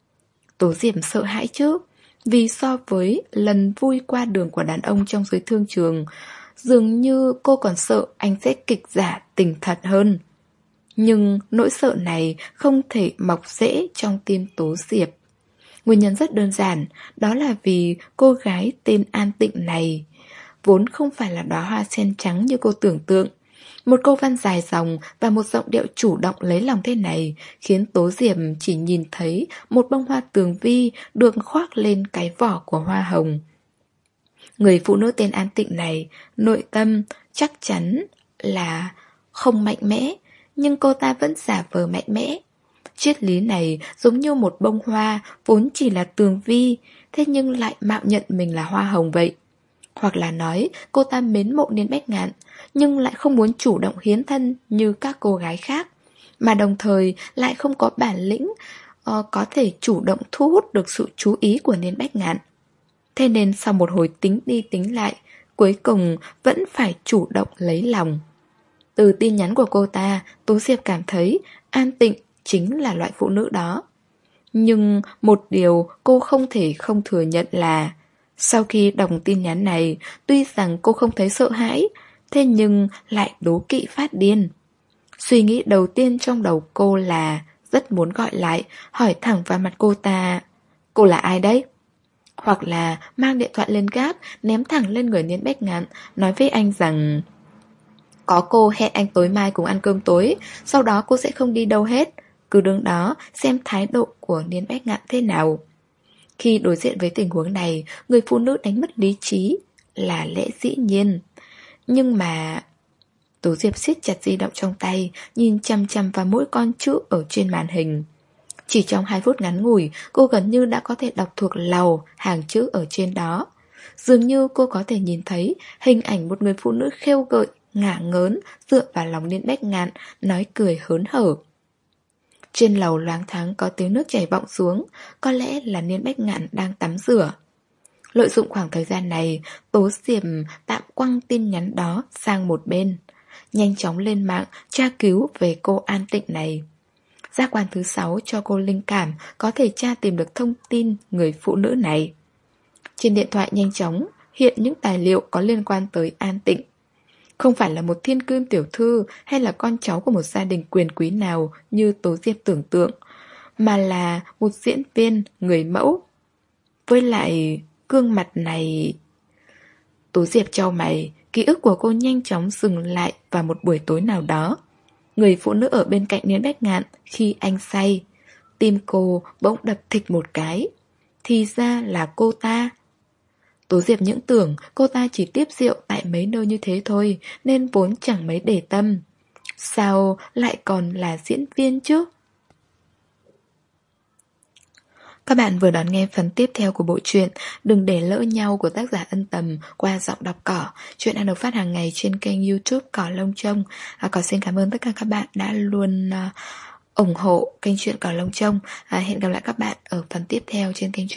Tố Diệp sợ hãi chứ, vì so với lần vui qua đường của đàn ông trong giới thương trường, dường như cô còn sợ anh sẽ kịch giả tình thật hơn. Nhưng nỗi sợ này không thể mọc rễ trong tim Tố Diệp. Nguyên nhân rất đơn giản, đó là vì cô gái tên An Tịnh này vốn không phải là đóa hoa sen trắng như cô tưởng tượng. Một câu văn dài dòng và một giọng điệu chủ động lấy lòng thế này khiến Tố Diệp chỉ nhìn thấy một bông hoa tường vi được khoác lên cái vỏ của hoa hồng. Người phụ nữ tên An Tịnh này, nội tâm chắc chắn là không mạnh mẽ, nhưng cô ta vẫn giả vờ mạnh mẽ. Triết lý này giống như một bông hoa vốn chỉ là tường vi, thế nhưng lại mạo nhận mình là hoa hồng vậy. Hoặc là nói cô ta mến mộ Niên Bách Ngạn, nhưng lại không muốn chủ động hiến thân như các cô gái khác, mà đồng thời lại không có bản lĩnh uh, có thể chủ động thu hút được sự chú ý của Niên Bách Ngạn. Thế nên sau một hồi tính đi tính lại, cuối cùng vẫn phải chủ động lấy lòng. Từ tin nhắn của cô ta, Tố Diệp cảm thấy An Tịnh chính là loại phụ nữ đó. Nhưng một điều cô không thể không thừa nhận là sau khi đọc tin nhắn này, tuy rằng cô không thấy sợ hãi, thế nhưng lại đố kỵ phát điên. Suy nghĩ đầu tiên trong đầu cô là rất muốn gọi lại, hỏi thẳng vào mặt cô ta: cô là ai đấy? Hoặc là mang điện thoại lên gác, ném thẳng lên người Niên Bách Ngạn, nói với anh rằng có cô hẹn anh tối mai cùng ăn cơm tối, sau đó cô sẽ không đi đâu hết, cứ đứng đó xem thái độ của Niên Bách Ngạn thế nào. Khi đối diện với tình huống này, người phụ nữ đánh mất lý trí là lẽ dĩ nhiên. Nhưng mà Tố Diệp siết chặt di động trong tay, nhìn chằm chằm vào mỗi con chữ ở trên màn hình. Chỉ trong hai phút ngắn ngủi, cô gần như đã có thể đọc thuộc lầu hàng chữ ở trên đó. Dường như cô có thể nhìn thấy hình ảnh một người phụ nữ khêu gợi, ngả ngớn, dựa vào lòng Niên Bách Ngạn, nói cười hớn hở. Trên lầu loáng thoáng có tiếng nước chảy vọng xuống, có lẽ là Niên Bách Ngạn đang tắm rửa. Lợi dụng khoảng thời gian này, Tố Diệp tạm quăng tin nhắn đó sang một bên, nhanh chóng lên mạng tra cứu về cô An Tịnh này. Giác quan thứ sáu cho cô linh cảm có thể tra tìm được thông tin người phụ nữ này. Trên điện thoại nhanh chóng hiện những tài liệu có liên quan tới An Tịnh. Không phải là một thiên kim tiểu thư hay là con cháu của một gia đình quyền quý nào như Tố Diệp tưởng tượng, mà là một diễn viên, người mẫu. Với lại gương mặt này... Tố Diệp chau mày, ký ức của cô nhanh chóng dừng lại vào một buổi tối nào đó. Người phụ nữ ở bên cạnh Niên Bách Ngạn khi anh say. Tim cô bỗng đập thịch một cái. Thì ra là cô ta. Tố Diệp những tưởng cô ta chỉ tiếp rượu tại mấy nơi như thế thôi, nên vốn chẳng mấy để tâm. Sao lại còn là diễn viên chứ? Các bạn vừa đón nghe phần tiếp theo của bộ truyện Đừng để lỡ nhau của tác giả Ân Tầm qua giọng đọc Cỏ. Chuyện đang được phát hàng ngày trên kênh YouTube Cỏ Lông Trông. À, Cỏ xin cảm ơn tất cả các bạn đã luôn uh, ủng hộ kênh truyện Cỏ Lông Trông. À, hẹn gặp lại các bạn ở phần tiếp theo trên kênh truyện.